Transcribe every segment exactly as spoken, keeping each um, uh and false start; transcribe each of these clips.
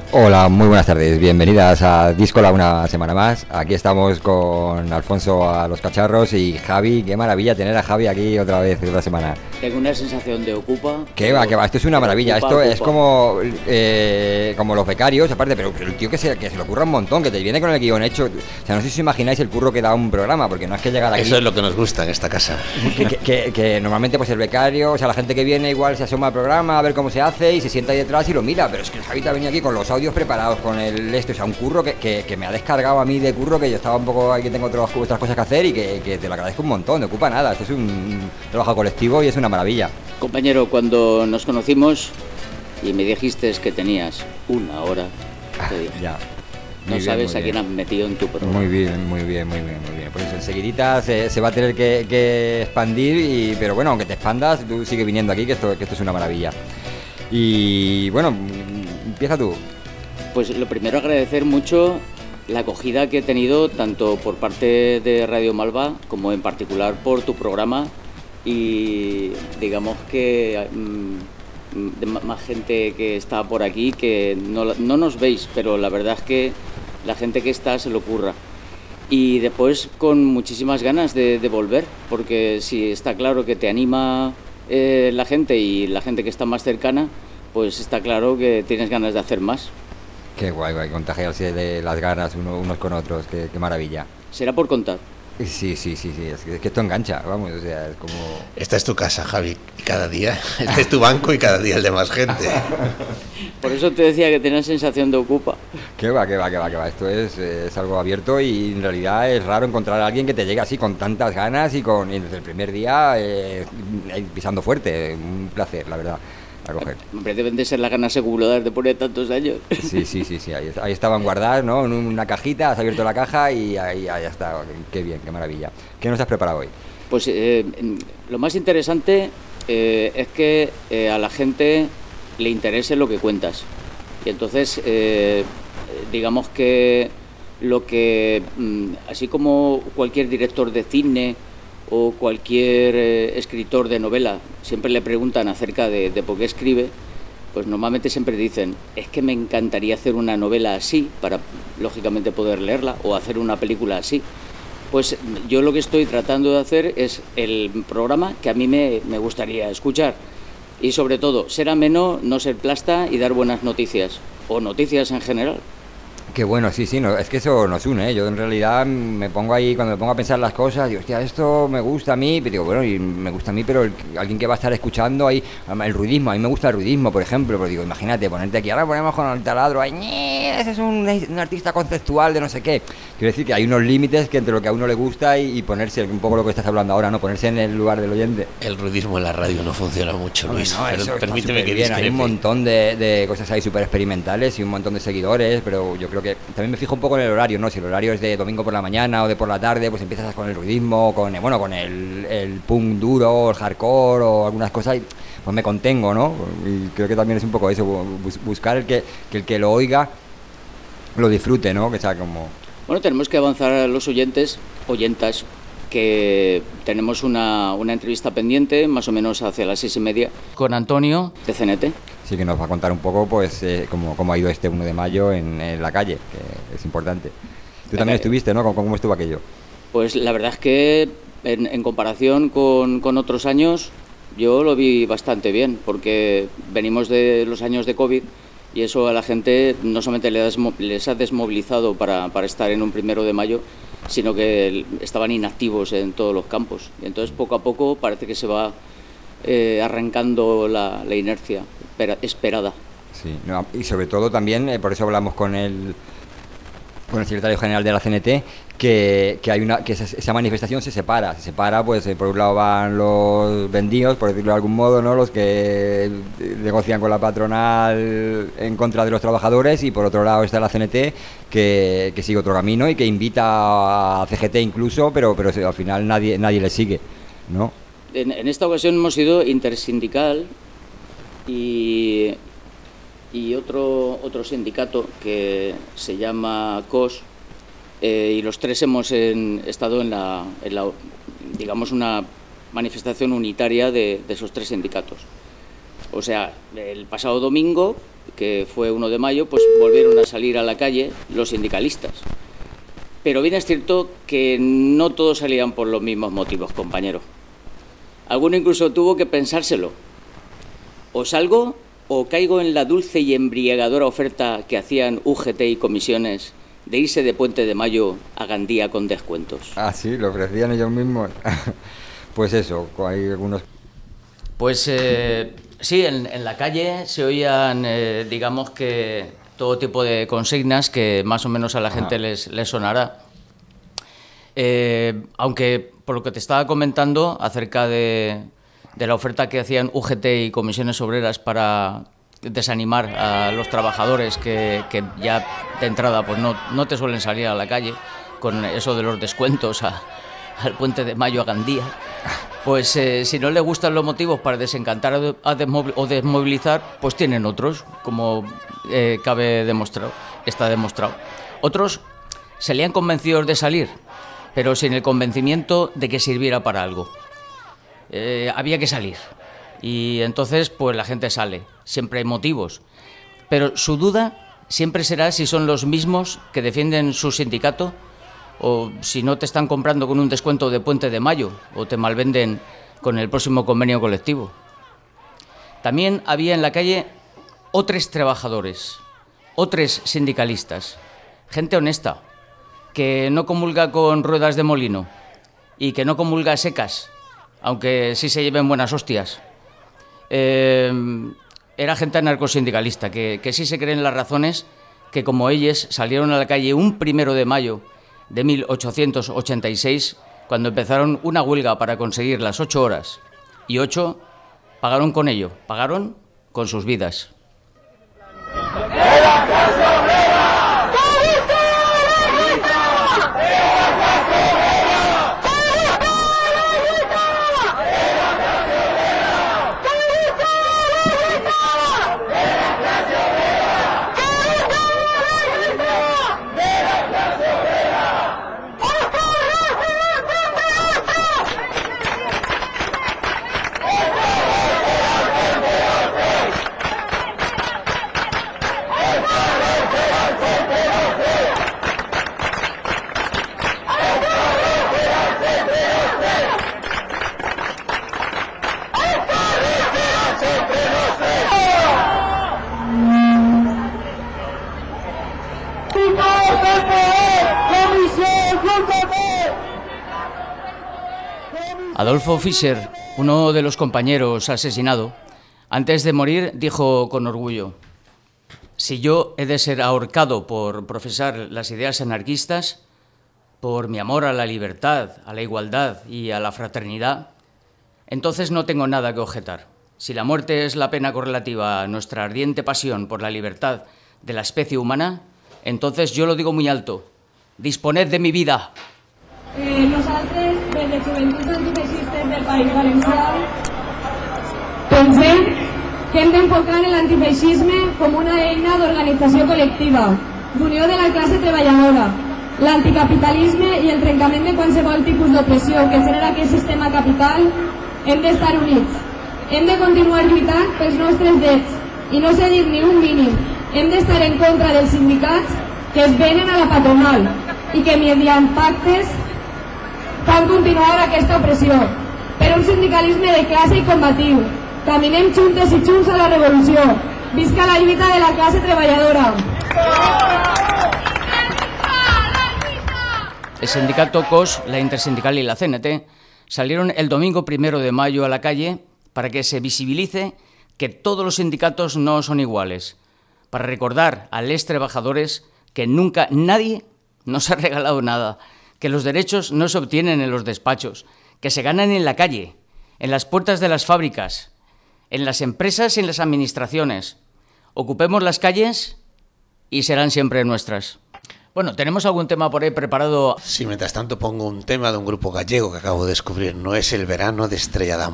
Hola, muy buenas tardes, bienvenidas a Díscola una semana más. Aquí estamos con Alfonso a los cacharros y Javi. Qué maravilla tener a Javi aquí otra vez, otra semana. Tengo una sensación de ocupa. Que va, que va, esto es una maravilla. Ocupa, esto ocupa. es como eh, como los becarios, aparte, pero, pero el tío que se, que se le ocurra un montón, que te viene con el guión hecho. O sea, no sé si os imagináis el curro que da un programa, porque no es que llegar aquí. Eso es lo que nos gusta en esta casa. Que, que, que, que normalmente pues el becario, o sea, la gente que viene igual se asoma al programa a ver cómo se hace y se sienta ahí detrás y lo mira, pero es que el Javi te ha venido aquí con los audios preparados, con el esto, o sea, un curro que, que, que me ha descargado a mí de curro, que yo estaba un poco ahí, que tengo otras, otras cosas que hacer y que, que te lo agradezco un montón, no ocupa nada. Esto es un trabajo colectivo y es una maravilla. Compañero, cuando nos conocimos y me dijiste que tenías una hora, te dije, Ya. no Muy bien, sabes muy a quién bien. has metido en tu programa. Muy bien, muy bien, muy bien, muy bien. Pues eso, enseguidita se, se va a tener que, que expandir, y, pero bueno, aunque te expandas, tú sigue viniendo aquí, que esto, que esto es una maravilla. Y bueno, empieza tú. Pues lo primero, agradecer mucho la acogida que he tenido tanto por parte de Radio Malva como en particular por tu programa, y digamos que mm, de más gente que está por aquí que no, no nos veis, pero la verdad es que la gente que está se lo ocurra. Y después con muchísimas ganas de, de volver, porque si está claro que te anima eh, la gente y la gente que está más cercana, pues está claro que tienes ganas de hacer más. Qué guay, guay, contagiarse de las ganas uno, unos con otros, qué, qué maravilla. Será por contar. Sí, sí, sí, sí, es que, es que esto engancha, vamos, o sea, es como... Esta es tu casa, Javi, y cada día. Este es tu banco y cada día el de más gente. Por eso te decía que tenías sensación de ocupa. Que va, que va, que va, que va. Esto es, eh, es algo abierto, y en realidad es raro encontrar a alguien que te llegue así con tantas ganas y con y desde el primer día eh, pisando fuerte. Un placer, la verdad, acoger. Hombre, deben de ser las ganas acumuladas de poner tantos años. Sí, sí, sí, sí. Ahí, ahí estaban guardadas, ¿no? En una cajita, has abierto la caja y ahí, ahí está. Qué bien, qué maravilla. ¿Qué nos has preparado hoy? Pues eh, lo más interesante eh, es que eh, a la gente le interese lo que cuentas. Y entonces, eh, digamos que lo que, así como cualquier director de cine o cualquier eh, escritor de novela siempre le preguntan acerca de, de por qué escribe, pues normalmente siempre dicen, es que me encantaría hacer una novela así para, lógicamente, poder leerla, o hacer una película así. Pues yo lo que estoy tratando de hacer es el programa que a mí me, me gustaría escuchar. Y sobre todo, ser ameno, no ser plasta y dar buenas noticias, o noticias en general. Qué bueno, sí, sí, no, es que eso nos une, ¿eh? Yo en realidad me pongo ahí, cuando me pongo a pensar las cosas, digo, hostia, esto me gusta a mí, pero digo, bueno, y me gusta a mí, pero el, alguien que va a estar escuchando ahí, el ruidismo, a mí me gusta el ruidismo, por ejemplo, pero digo, imagínate, ponerte aquí, ahora ponemos con el taladro, ahí, ese es un, un artista conceptual de no sé qué. Quiero decir que hay unos límites que entre lo que a uno le gusta y, y ponerse, un poco lo que estás hablando ahora, ¿no? Ponerse en el lugar del oyente. El ruidismo en la radio no funciona mucho, Luis. No, eso Permíteme que bien. discrepe. Hay un montón de, de cosas ahí súper experimentales y un montón de seguidores, pero yo creo que también me fijo un poco en el horario, ¿no? Si el horario es de domingo por la mañana o de por la tarde, pues empiezas con el ruidismo, con bueno, con el, el punk duro, el hardcore o algunas cosas, y pues me contengo, ¿no? Y creo que también es un poco eso, buscar el que, que el que lo oiga lo disfrute, ¿no? Que sea como... Bueno, tenemos que avanzar a los oyentes, oyentas, que tenemos una, una entrevista pendiente, más o menos hacia las seis y media, con Antonio, de C N T. Sí, que nos va a contar un poco, pues, eh, cómo, cómo ha ido este uno de mayo en, en la calle, que es importante. Tú también estuviste, ¿no? ¿Cómo, cómo estuvo aquello? Pues la verdad es que, en, en comparación con, con otros años, yo lo vi bastante bien, porque venimos de los años de COVID, y eso a la gente no solamente les, les ha desmovilizado para, para estar en un primero de mayo, sino que estaban inactivos en todos los campos. Y entonces, poco a poco, parece que se va eh, arrancando la, la inercia esperada. Sí, no, y sobre todo también, eh, por eso hablamos con el, con el secretario general de la C N T, que, que hay una que esa, esa manifestación se separa, se separa, pues eh, por un lado van los vendidos, por decirlo de algún modo, ¿no? Los que negocian con la patronal en contra de los trabajadores, y por otro lado está la C N T, que, que sigue otro camino y que invita a C G T incluso, pero, pero al final nadie, nadie le sigue, ¿no? En, en esta ocasión hemos sido intersindical y, y otro, otro sindicato que se llama C O S, eh, y los tres hemos en, estado en la, en la, digamos, una manifestación unitaria de, de esos tres sindicatos. O sea, el pasado domingo que fue uno de mayo, pues volvieron a salir a la calle los sindicalistas. Pero bien es cierto que no todos salían por los mismos motivos, compañero. Alguno incluso tuvo que pensárselo. O salgo o caigo en la dulce y embriagadora oferta que hacían U G T y comisiones de irse de Puente de Mayo a Gandía con descuentos. Ah, sí, lo ofrecían ellos mismos. Pues eso, hay algunos... Pues eh, sí, en, en la calle se oían, eh, digamos que, todo tipo de consignas que más o menos a la gente les, les sonará. Eh, aunque, por lo que te estaba comentando acerca de, de la oferta que hacían U G T y comisiones obreras para desanimar a los trabajadores que, que ya de entrada pues no, no te suelen salir a la calle con eso de los descuentos a, al Puente de Mayo a Gandía, pues eh, si no les gustan los motivos para desencantar a desmov- o desmovilizar, pues tienen otros, como eh, cabe demostrar, está demostrado. Otros salían convencidos de salir, pero sin el convencimiento de que sirviera para algo. Eh, había que salir. Y entonces, pues la gente sale. Siempre hay motivos. Pero su duda siempre será si son los mismos que defienden su sindicato o si no te están comprando con un descuento de Puente de Mayo o te malvenden con el próximo convenio colectivo. También había en la calle otros trabajadores, otros sindicalistas, gente honesta, que no comulga con ruedas de molino y que no comulga secas, aunque sí se lleven buenas hostias. Eh, era gente anarcosindicalista, que, que sí se creen las razones que como ellos salieron a la calle un primero de mayo de mil ochocientos ochenta y seis, cuando empezaron una huelga para conseguir las ocho horas, y ocho pagaron con ello, pagaron con sus vidas. Adolfo Fischer, uno de los compañeros asesinado, antes de morir dijo con orgullo: si yo he de ser ahorcado por profesar las ideas anarquistas, por mi amor a la libertad, a la igualdad y a la fraternidad, entonces no tengo nada que objetar. Si la muerte es la pena correlativa a nuestra ardiente pasión por la libertad de la especie humana, entonces yo lo digo muy alto: disponed de mi vida. Eh, nosaltres, des de Joventuts Antifeixistes del País Valencià, pensem que hem d'enfocar l'antifeixisme com una eina d'organització col·lectiva, d'unió de la classe treballadora, l'anticapitalisme i el trencament de qualsevol tipus d'opressió que genera aquest sistema capital. Hem d'estar units, hem de continuar lluitant pels nostres drets i no cedir ni un mínim. Hem d'estar en contra dels sindicats que es venen a la patronal i que mediant pactes fan continuar aquesta opressió. Per un sindicalisme de classe i combatiu. Caminem juntes i junts a la revolució. Visca la lluita de la classe treballadora. El sindicato C O S, la Intersindical y la C N T salieron el domingo primero de mayo a la calle para que se visibilice que todos los sindicatos no son iguales, para recordar a los trabajadores que nunca nadie nos ha regalado nada, que los derechos no se obtienen en los despachos, que se ganan en la calle, en las puertas de las fábricas, en las empresas y en las administraciones. Ocupemos las calles y serán siempre nuestras. Bueno, ¿tenemos algún tema por ahí preparado? Sí, mientras tanto pongo un tema de un grupo gallego que acabo de descubrir. No es el verano de Estrella Damm.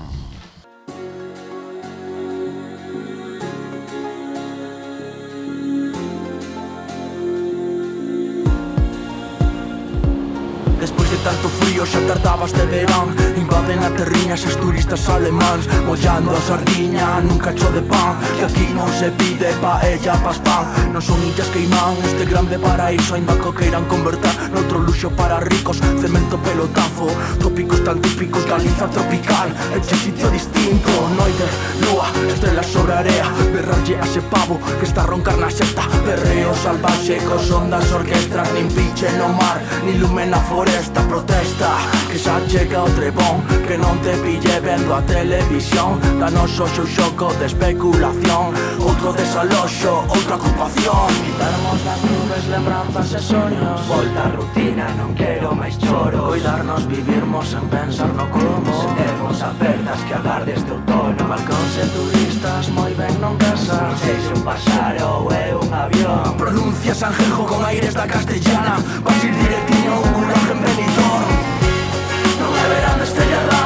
Después de tanto frío xa tardaba este verán. Invaden a terriña eses turistas alemáns, mollando a sardiña nun cacho de pan. Que aquí non se pide paella pas pan. Non son illas Caimán, este grande paraíso, ainda que o queiran converter noutro luxo para ricos. Cemento pelotazo, tópicos tan típicos, Galiza tropical, este sitio distinto. Noite, lúa, estrela sobre area, berralle a ese pavo que está a roncar na xesta. Perreo salvaxe cos ondas orquestras, nin pinche no mar, nin lume na foresta. Protesta, que xa chega o trebón, que non te pille vendo a televisión. Danos o xo xoco de especulación, outro desaloxo, outra ocupación. Quitarmos das nubes lembranzas e soños, volta a rutina, non quero máis choro. Cuidarnos, vivirmos en pensar no como, sentemos apertas que agarde este outono. Balcóns e turistas moi ben non casas, sei se un paxaro ou é un avión. Pronuncia Sanjenjo con aires da castellana, vas ir directinho a un culaje en Benidorm. Non é verán de Estrella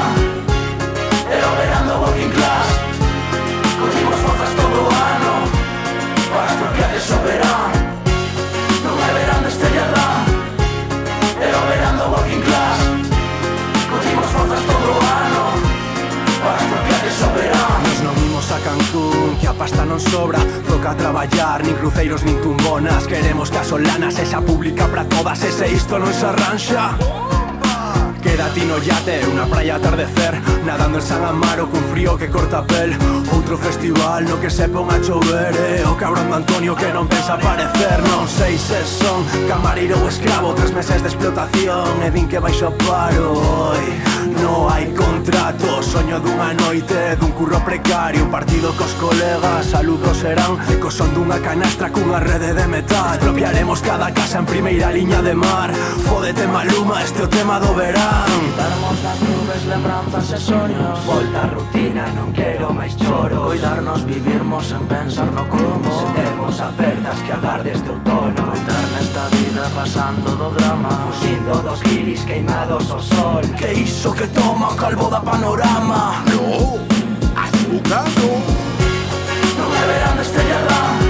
é o verán do working class. Collimos forzas todo o ano para expropiar ese verán. Non é verán de Estrella é o verán do working class. Collimos forzas todo o ano para expropiar ese verán. Nos non imos a Cancún, que a pasta non sobra, toca traballar, nin cruceiros nin tumbonas. Queremos que a Solana sexa pública para todas, e se isto non se arranxa, quédate no yate, unha praia atardecer, nadando en San Amaro cun frío que corta a pel. Outro festival no que se pon a chover, e o cabrón de Antonio que non pensa aparecer. Non sei se son camareiro ou escravo, tres meses de explotación e din que baixo a paro. Hoy no hai contrato, soño dunha noite, dun curro precario, partido cos colegas, saludos serán co son dunha canastra cunha rede de metal. Expropiaremos cada casa en primeira liña de mar. Fódete Maluma, este o tema do verán. Quitarmos das nubes lembranzas e soños, volta a rutina, non quero máis choro. Cuidarnos, vivirmos en pensar no como, sentemos apertas que agarde este outono. Cuidar nesta vida pasando do drama, fuxindo dos guiris queimados ao sol. Que iso que toma o calvo da panorama? No, azúcar no. Non é verán de Estrella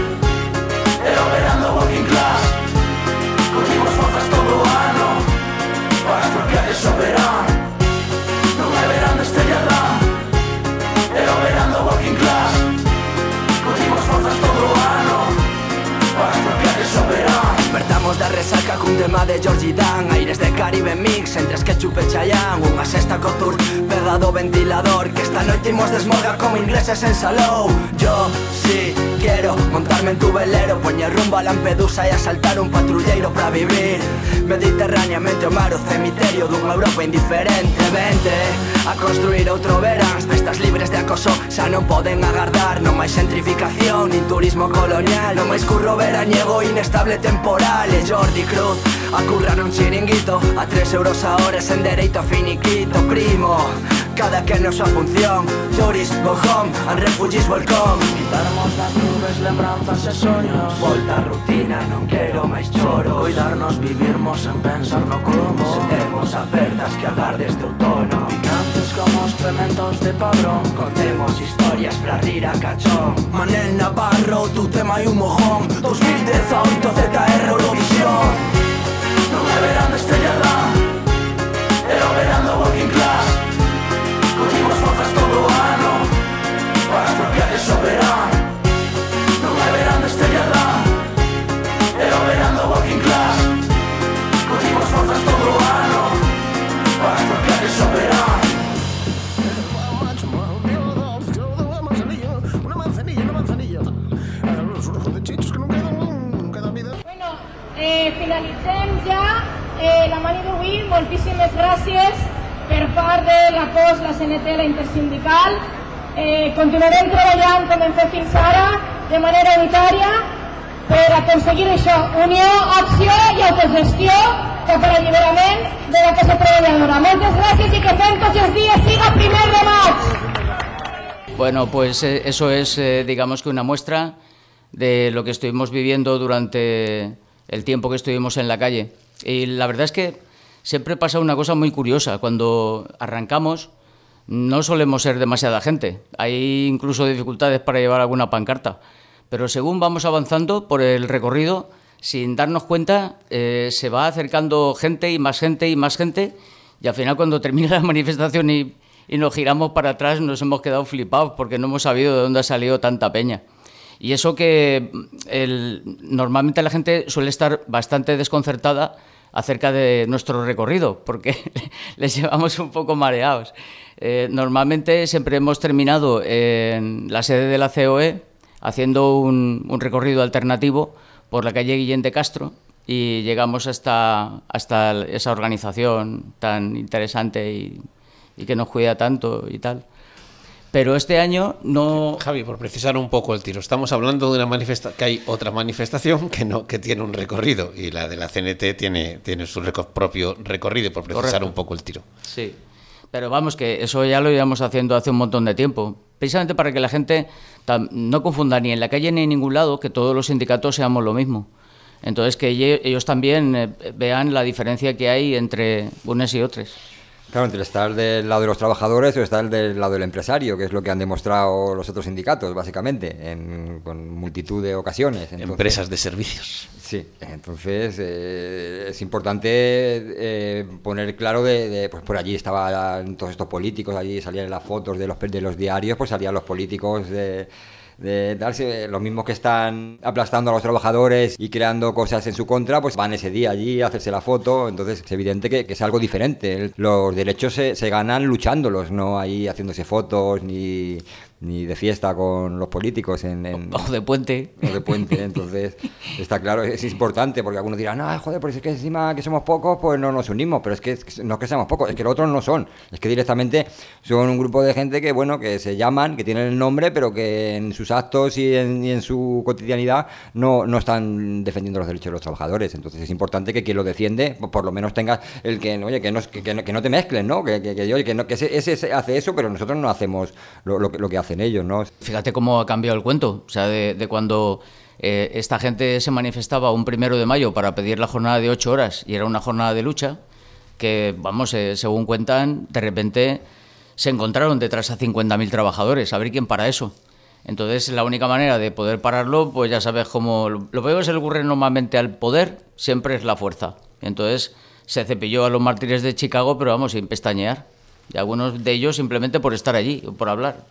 é o verán do working class. Collimos forzas todo o ano para expropiar ese verán. Non é verán de Estrella é o verán do working class. Collimos forzas todo o ano para expropiar ese verán. Despertamos da resaca cun tema de Georgie Dan, aires de Caribe mix entre Sketchup e Chayanne. Unha sexta co tour pegado ao ventilador, que esta noite imos desmorgar como ingleses en Salou. Yo sí quero montarme en tu velero, poñer rumbo a Lampedusa e asaltar un patrulleiro pra vivir mediterráneamente o mar, o cemiterio dunha Europa indiferente. Vente a construir outro verán, festas libres de acoso xa non poden agardar. Non máis gentrificación, nin turismo colonial, non máis curro veraniego inestable temporal. E Jordi Cruz a currar un chiringuito a tres euros a hora sen dereito a finiquito, primo. Cada que na súa función, tourist go home and refugees welcome. Quitarmos das nubes lembranzas e soños, volta a rutina, non quero máis choro. Cuidarnos, vivirmos en pensar no como, sentemos apertas que agarde este outono. Picantes como os pementos de Padrón, contemos historias pra rir a cachón. Manel Navarro, tu tema hai un mojón, dos mil dezaoito Z R Eurovisión. Non é verán de Estrella é o verán do working class. Collimos forzas todo o ano para expropiar ese verán. Non é verán de Estrella é o verán do working class. Collimos forzas todo o ano para expropiar ese verán. Una manzanilla, una manzanilla. Unos jodechitos que non quedan, non queda vida. Bueno, eh, finalitzem ja eh, la mani d'avui. Moltíssimes gràcies per part de la C O S, la C N T, la Intersindical. Eh, continuarem treballant com hem fet fins ara, de manera unitària, per aconseguir això, unió, acció i autogestió cap a l'alliberament de la classe treballadora. Moltes gràcies i que fem tots els dies siga primer de maig. Bueno, pues eh, eso es, eh, digamos que una muestra de lo que estuvimos viviendo durante el tiempo que estuvimos en la calle. Y la verdad es que siempre pasa una cosa muy curiosa. Cuando arrancamos no solemos ser demasiada gente. Hay incluso dificultades para llevar alguna pancarta. Pero según vamos avanzando por el recorrido, sin darnos cuenta, eh, se va acercando gente y más gente y más gente, y al final cuando termina la manifestación y, y nos giramos para atrás nos hemos quedado flipados porque no hemos sabido de dónde ha salido tanta peña. Y eso que el, normalmente la gente suele estar bastante desconcertada acerca de nuestro recorrido, porque les llevamos un poco mareados. Eh, normalmente siempre hemos terminado en la sede de la C O E haciendo un, un recorrido alternativo por la calle Guillén de Castro y llegamos hasta, hasta esa organización tan interesante y, y que nos cuida tanto y tal. Pero este año no... Javi, por precisar un poco el tiro, estamos hablando de una manifestación, que hay otra manifestación que no que tiene un recorrido, y la de la C N T tiene, tiene su reco- propio recorrido, por precisar Correcto. Un poco el tiro. Sí, pero vamos, que eso ya lo íbamos haciendo hace un montón de tiempo, precisamente para que la gente no confunda ni en la calle ni en ningún lado que todos los sindicatos seamos lo mismo. Entonces, que ellos también vean la diferencia que hay entre unos y otros. Claro, entre estar del lado de los trabajadores o estar del lado del empresario, que es lo que han demostrado los otros sindicatos, básicamente, en, con multitud de ocasiones. Entonces, empresas de servicios. Sí, entonces eh, es importante eh, poner claro de, de, pues por allí estaban todos estos políticos, allí salían las fotos de los, de los diarios, pues salían los políticos de... de darse, los mismos que están aplastando a los trabajadores y creando cosas en su contra, pues van ese día allí a hacerse la foto. Entonces es evidente que, que es algo diferente. Los derechos se, se ganan luchándolos, no ahí haciéndose fotos ni, ni de fiesta con los políticos en, en o de puente o de puente. Entonces está claro, es importante, porque algunos dirán, no, joder, pues es que encima que somos pocos pues no nos unimos, pero es que no es que seamos pocos, es que los otros no son, es que directamente son un grupo de gente que, bueno, que se llaman, que tienen el nombre, pero que en sus actos y en, y en su cotidianidad no, no están defendiendo los derechos de los trabajadores. Entonces es importante que quien lo defiende, pues por lo menos tenga el que, oye, que no, que, que no, que no te mezclen, ¿no? Que, que, que, oye, que, no, que ese, ese hace eso, pero nosotros no hacemos lo, lo, lo que hacen ellos, ¿no? Fíjate cómo ha cambiado el cuento, o sea, de, de cuando eh, esta gente se manifestaba un primero de mayo para pedir la jornada de ocho horas y era una jornada de lucha, que, vamos, eh, según cuentan, de repente se encontraron detrás a cincuenta mil trabajadores, a ver quién para eso. Entonces, la única manera de poder pararlo, pues ya sabes cómo... Lo peor que se le ocurre normalmente al poder siempre es la fuerza. Entonces, se cepilló a los mártires de Chicago, pero vamos, sin pestañear. Y algunos de ellos simplemente por estar allí, por hablar.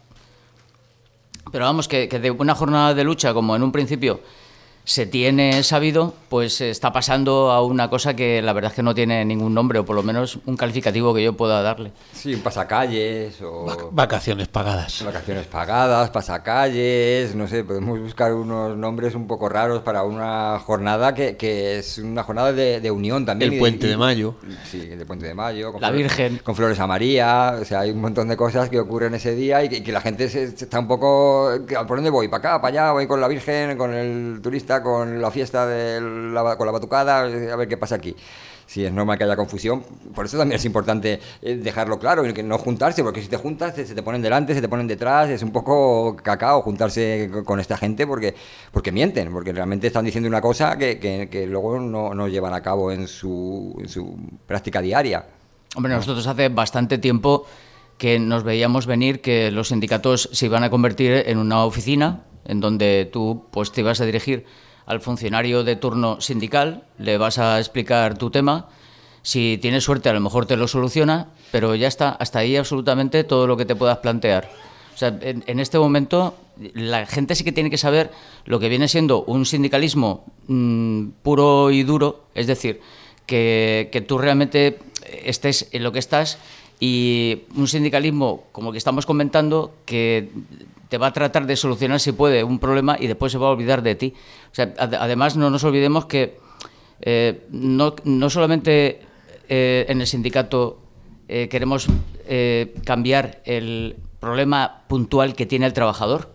Pero vamos, que, que de una jornada de lucha, como en un principio se tiene sabido, pues está pasando a una cosa que la verdad es que no tiene ningún nombre, o por lo menos un calificativo que yo pueda darle. Sí, un pasacalles o... Vacaciones pagadas. Vacaciones pagadas, pasacalles, no sé, podemos buscar unos nombres un poco raros para una jornada que, que es una jornada de, de unión también. El Puente y, de Mayo. Sí, el Puente de Mayo. Con la flores, Virgen. Con flores a María, o sea, hay un montón de cosas que ocurren ese día y que, que la gente se, se está un poco... ¿Por dónde voy? ¿Para acá? ¿Para allá? ¿Voy con la Virgen? ¿Con el turista? ¿Con la fiesta de la, con la batucada? A ver qué pasa aquí. Sí, es normal que haya confusión, por eso también es importante dejarlo claro, y que no juntarse, porque si te juntas se te ponen delante, se te ponen detrás, es un poco cacao juntarse con esta gente porque, porque mienten, porque realmente están diciendo una cosa que, que, que luego no, no llevan a cabo en su, en su práctica diaria. Hombre, nosotros hace bastante tiempo que nos veíamos venir que los sindicatos se iban a convertir en una oficina en donde tú pues te ibas a dirigir al funcionario de turno sindical, le vas a explicar tu tema, si tienes suerte a lo mejor te lo soluciona, pero ya está, hasta ahí absolutamente todo lo que te puedas plantear. O sea, en, en este momento la gente sí que tiene que saber lo que viene siendo un sindicalismo mmm, puro y duro, es decir, que, que tú realmente estés en lo que estás, y un sindicalismo como el que estamos comentando que te va a tratar de solucionar si puede un problema y después se va a olvidar de ti. O sea, ad- además no nos olvidemos que eh, no, no solamente eh, en el sindicato eh, queremos eh, cambiar el problema puntual que tiene el trabajador,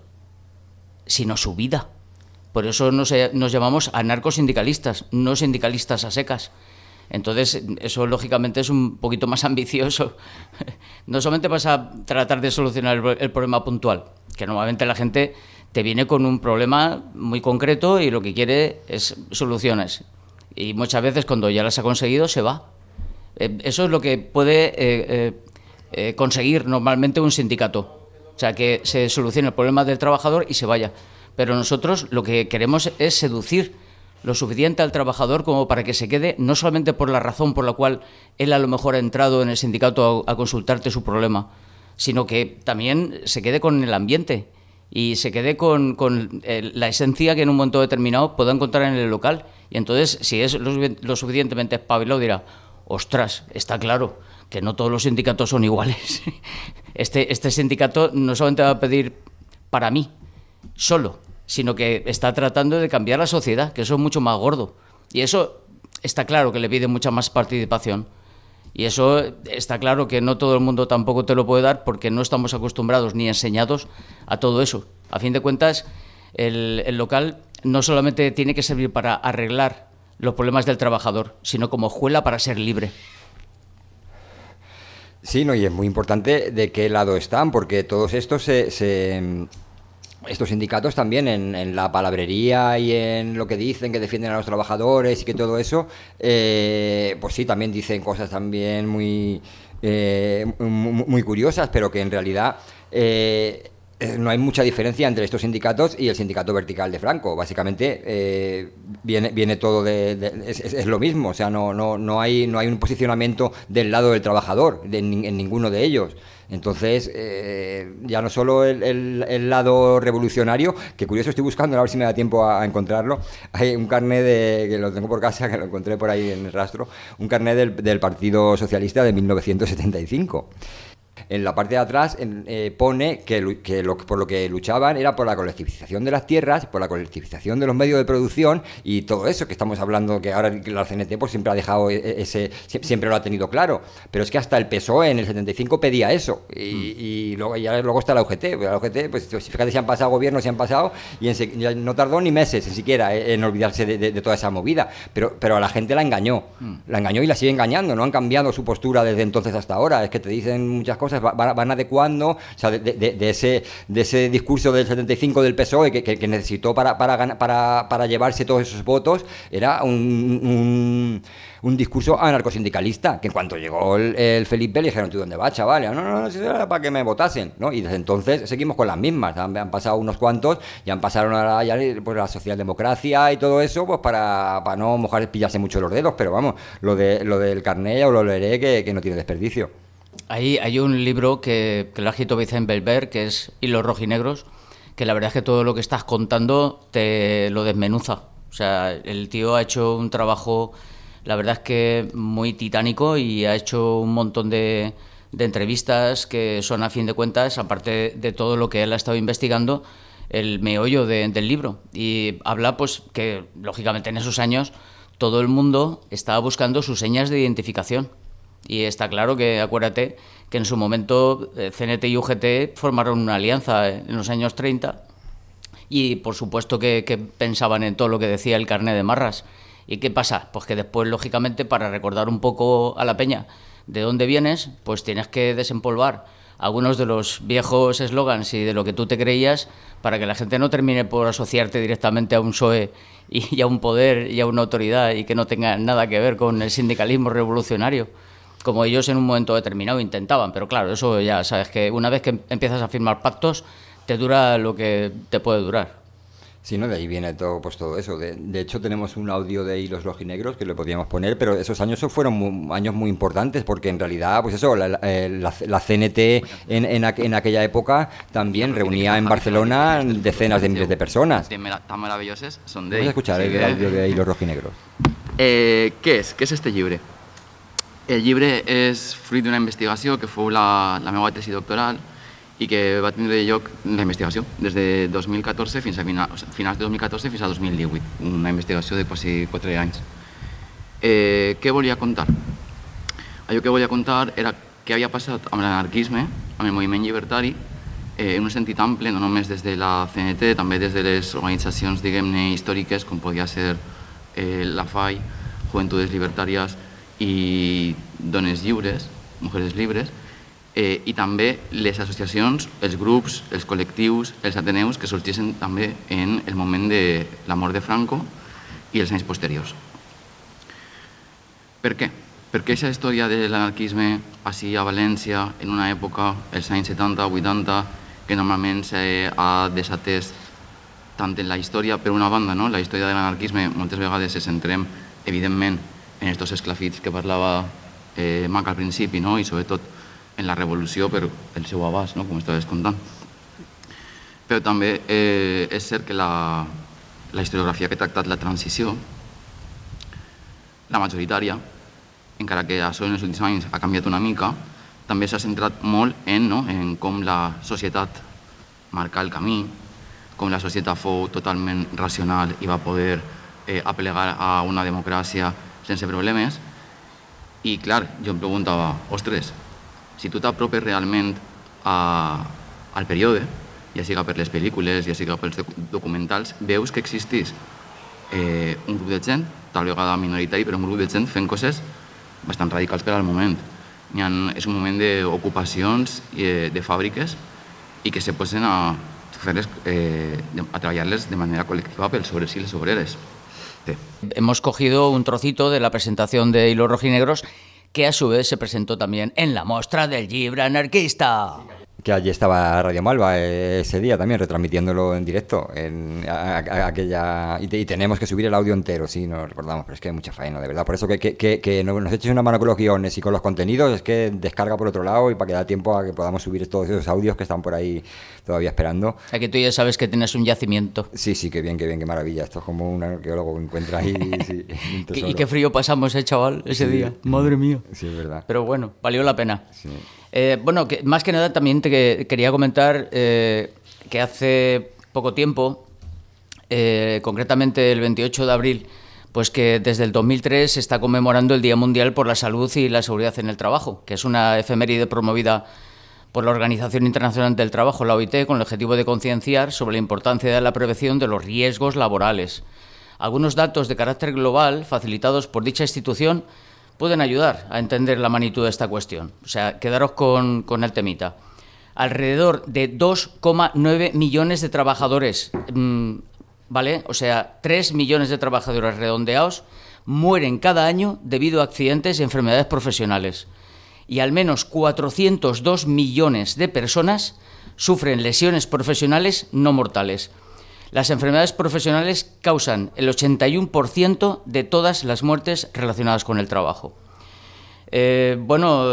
sino su vida. Por eso nos, nos llamamos anarcosindicalistas, no sindicalistas a secas. Entonces, eso lógicamente es un poquito más ambicioso. No solamente vas a tratar de solucionar el, el problema puntual, que normalmente la gente te viene con un problema muy concreto y lo que quiere es soluciones. Y muchas veces cuando ya las ha conseguido se va. Eh, eso es lo que puede eh, eh, eh, conseguir normalmente un sindicato. O sea, que se solucione el problema del trabajador y se vaya. Pero nosotros lo que queremos es seducir lo suficiente al trabajador como para que se quede, no solamente por la razón por la cual él a lo mejor ha entrado en el sindicato a, a consultarte su problema, sino que también se quede con el ambiente y se quede con, con el, la esencia que en un momento determinado pueda encontrar en el local. Y entonces, si es lo, lo suficientemente espabilado, dirá, ostras, está claro que no todos los sindicatos son iguales. Este, este sindicato no solamente va a pedir para mí, solo, sino que está tratando de cambiar la sociedad, que eso es mucho más gordo. Y eso está claro que le pide mucha más participación. Y eso está claro que no todo el mundo tampoco te lo puede dar porque no estamos acostumbrados ni enseñados a todo eso. A fin de cuentas, el, el local no solamente tiene que servir para arreglar los problemas del trabajador, sino como escuela para ser libre. Sí, no, y es muy importante de qué lado están, porque todos estos se... se estos sindicatos también en, en la palabrería y en lo que dicen, que defienden a los trabajadores y que todo eso, eh, pues sí, también dicen cosas también muy, eh, muy, muy curiosas, pero que en realidad eh, no hay mucha diferencia entre estos sindicatos y el sindicato vertical de Franco. Básicamente eh, viene, viene todo de... de es, es lo mismo, o sea, no, no, no, hay, no hay un posicionamiento del lado del trabajador de, en, en ninguno de ellos. Entonces, eh, ya no solo el, el, el lado revolucionario, que curioso, estoy buscando, a ver si me da tiempo a, a encontrarlo. Hay un carné de, que lo tengo por casa, que lo encontré por ahí en el rastro, un carné del, del Partido Socialista de mil novecientos setenta y cinco. En la parte de atrás en, eh, pone que, que lo, por lo que luchaban era por la colectivización de las tierras, por la colectivización de los medios de producción y todo eso que estamos hablando, que ahora la C N T pues, siempre ha dejado ese, siempre lo ha tenido claro, pero es que hasta el P S O E en el setenta y cinco pedía eso y, mm. y luego, ya luego está la U G T, la U G T, pues fíjate si han pasado gobiernos, si han pasado y en, ya no tardó ni meses ni siquiera en olvidarse de, de, de toda esa movida, pero, pero a la gente la engañó, mm. la engañó y la sigue engañando, no han cambiado su postura desde entonces hasta ahora, es que te dicen muchas cosas, van, van adecuando, o sea, de, de, de, ese, de ese discurso del setenta y cinco del P S O E que, que, que necesitó para, para, para, para llevarse todos esos votos, era un, un, un discurso anarcosindicalista, que en cuanto llegó el, el Felipe le dijeron, ¿tú dónde vas, chaval? No, no, no, eso era para que me votasen, ¿no? Y desde entonces seguimos con las mismas, han, han pasado unos cuantos, ya han pasado a la, ya, pues, la socialdemocracia y todo eso, pues para, para no mojar, pillarse mucho los dedos, pero vamos, lo, de, lo del carné ya lo leeré que, que no tiene desperdicio. Hay, hay un libro que, que lo ha escrito Vicente Belver, que es Hilos rojinegros, que la verdad es que todo lo que estás contando te lo desmenuza. O sea, el tío ha hecho un trabajo, la verdad es que muy titánico y ha hecho un montón de, de entrevistas que son, a fin de cuentas, aparte de todo lo que él ha estado investigando, el meollo de, del libro. Y habla, pues, que lógicamente en esos años todo el mundo estaba buscando sus señas de identificación. Y está claro que, acuérdate, que en su momento C N T y U G T formaron una alianza en los años treinta y, por supuesto, que, que pensaban en todo lo que decía el carné de Marras. ¿Y qué pasa? Pues que después, lógicamente, para recordar un poco a la peña de dónde vienes, pues tienes que desempolvar algunos de los viejos eslogans y de lo que tú te creías para que la gente no termine por asociarte directamente a un P S O E y a un poder y a una autoridad y que no tenga nada que ver con el sindicalismo revolucionario, como ellos en un momento determinado intentaban. Pero claro, eso ya sabes que una vez que empiezas a firmar pactos, te dura lo que te puede durar. Sí, ¿no? De ahí viene todo, pues todo eso. De, de hecho, tenemos un audio de Hilos rojinegros que le podríamos poner, pero esos años fueron muy, años muy importantes porque en realidad, pues eso, la, la, la C N T en, en, en aquella época también reunía en Barcelona decenas de miles de personas. Tan maravillosos son de... Vamos a escuchar el audio de Hilos rojinegros. Eh, què és? Què és este llibre? El llibre és fruit d'una investigació que fou la, la meva tesi doctoral i que va tindre lloc la investigació des de dos mil catorze fins a final, o sigui, finals de dos mil catorze fins a dos mil divuit, una investigació de quasi quatre anys. Eh, què volia contar? Allò que volia contar era què havia passat amb l'anarquisme, amb el moviment llibertari, eh, en un sentit ample, no només des de la C N T, també des de les organitzacions, diguem-ne, històriques, com podia ser eh, la F A I, Juventudes Libertàries i Dones Lliures, Mujeres Libres, eh, i també les associacions, els grups, els col·lectius, els ateneus que sortissin també en el moment de la mort de Franco i els anys posteriors. Per què? Perquè aquesta història de l'anarquisme així a València, en una època, els anys setanta, vuitanta, que normalment s'ha desatès tant en la història, per una banda, no? La història de l'anarquisme moltes vegades se centrem, evidentment, en estos esclafits que parlava eh, Mac al principi, no? I sobretot en la revolució per el seu abast, no? Com estaves contant. Però també eh, és cert que la, la historiografia que ha tractat la transició, la majoritària, encara que això en els últims anys ha canviat una mica, també s'ha centrat molt en, no? En com la societat marca el camí, com la societat fou totalment racional i va poder eh, aplegar a una democràcia sense problemes. I clar, jo em preguntava, ostres, si tu t'apropes realment a, al període, ja siga per les pel·lícules, ja siga pels documentals, veus que existís eh, un grup de gent, tal vegada minoritari, però un grup de gent fent coses bastant radicals per al moment. Ha, és un moment d'ocupacions eh, de fàbriques i que se posen a fer-les, eh, a treballar-les de manera col·lectiva pels obreros y les obreres. Sí. Hemos cogido un trocito de la presentación de Hilos Rojinegros que a su vez se presentó también en la Mostra del Llibre Anarquista. Que allí estaba Radio Malva ese día también, retransmitiéndolo en directo en a, a, a aquella y, te, y tenemos que subir el audio entero, sí, nos recordamos, pero es que hay mucha faena, de verdad. Por eso que, que, que, que nos eches una mano con los guiones y con los contenidos, es que descarga por otro lado y para que da tiempo a que podamos subir todos esos audios que están por ahí todavía esperando. Aquí tú ya sabes que tienes un yacimiento. Sí, sí, qué bien, qué bien, qué maravilla. Esto es como un arqueólogo que encuentra ahí sí, un tesoro. Y qué frío pasamos, eh, chaval, ese sí, día. Madre mía. Sí, es verdad. Pero bueno, valió la pena. Sí. Eh, bueno, que, más que nada también te quería comentar eh, que hace poco tiempo, eh, concretamente el veintiocho de abril, pues que desde el dos mil tres se está conmemorando el Día Mundial por la Salud y la Seguridad en el Trabajo, que es una efeméride promovida por la Organización Internacional del Trabajo, la O I T, con el objetivo de concienciar sobre la importancia de la prevención de los riesgos laborales. Algunos datos de carácter global, facilitados por dicha institución, pueden ayudar a entender la magnitud de esta cuestión. O sea, quedaros con, con el temita. Alrededor de dos coma nueve millones de trabajadores, mmm, ¿vale? O sea, tres millones de trabajadores redondeados mueren cada año debido a accidentes y enfermedades profesionales. Y al menos cuatrocientos dos millones de personas sufren lesiones profesionales no mortales. Las enfermedades profesionales causan el ochenta y uno por ciento de todas las muertes relacionadas con el trabajo. Eh, bueno,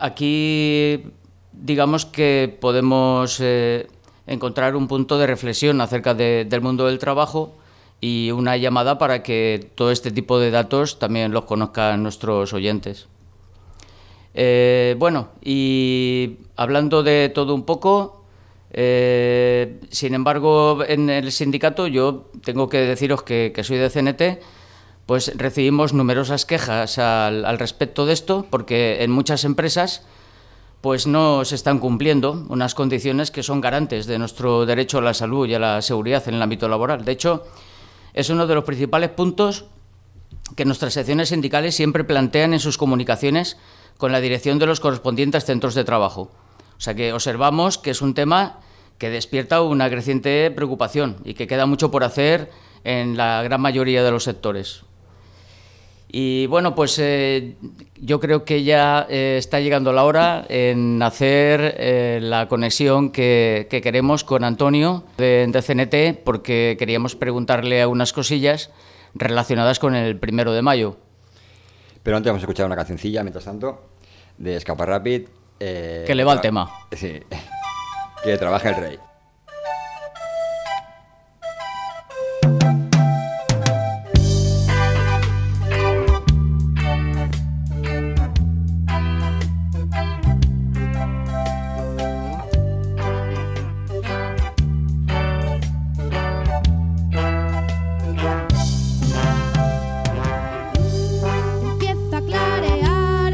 aquí digamos que podemos eh, encontrar un punto de reflexión acerca de, del mundo del trabajo y una llamada para que todo este tipo de datos también los conozcan nuestros oyentes. Eh, bueno, y hablando de todo un poco... Eh, sin embargo, en el sindicato yo tengo que deciros que, que soy de C N T, pues recibimos numerosas quejas al, al respecto de esto, porque en muchas empresas pues no se están cumpliendo unas condiciones que son garantes de nuestro derecho a la salud y a la seguridad en el ámbito laboral. De hecho, es uno de los principales puntos que nuestras secciones sindicales siempre plantean en sus comunicaciones con la dirección de los correspondientes centros de trabajo. O sea que observamos que es un tema que despierta una creciente preocupación y que queda mucho por hacer en la gran mayoría de los sectores. Y bueno, pues eh, yo creo que ya eh, está llegando la hora en hacer eh, la conexión que, que queremos con Antonio de, de C N T, porque queríamos preguntarle algunas cosillas relacionadas con el primero de mayo. Pero antes vamos a escuchar una cancioncilla, mientras tanto, de Escapar Rapid. Eh, que le va el tema. Sí, que trabaja el rey.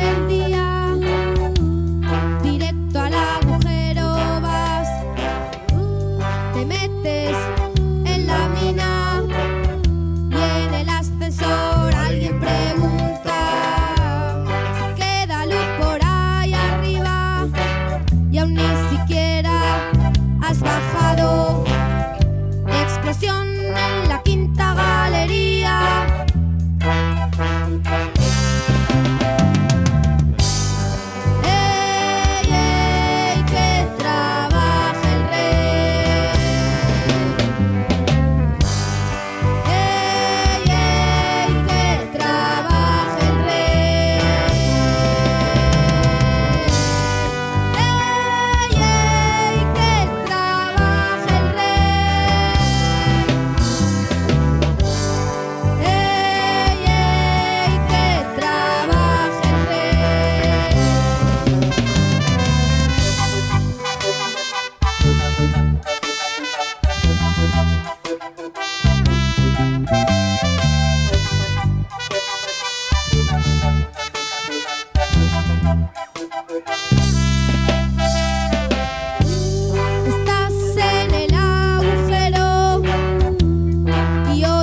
Directo al agujero vas.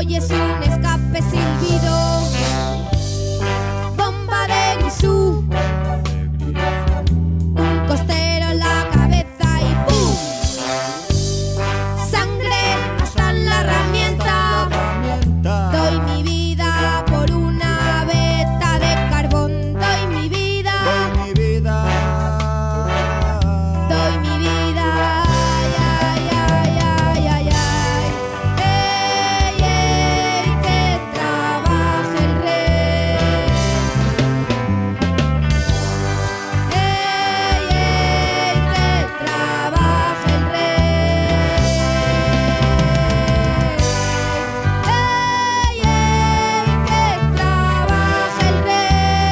Hoy es un escape silbido, bomba de grisú, un costero en la cabeza y ¡pum! Sangre hasta en la herramienta. Doy mi vida por una veta de carbón. Doy mi vida, Doy mi vida. doy mi vida. Ay, ay, ay, ay, ay, ay. Ey, ey, que trabaje el rey. Ey, ey, que trabaje el rey. Ey, ey, que trabaje el rey.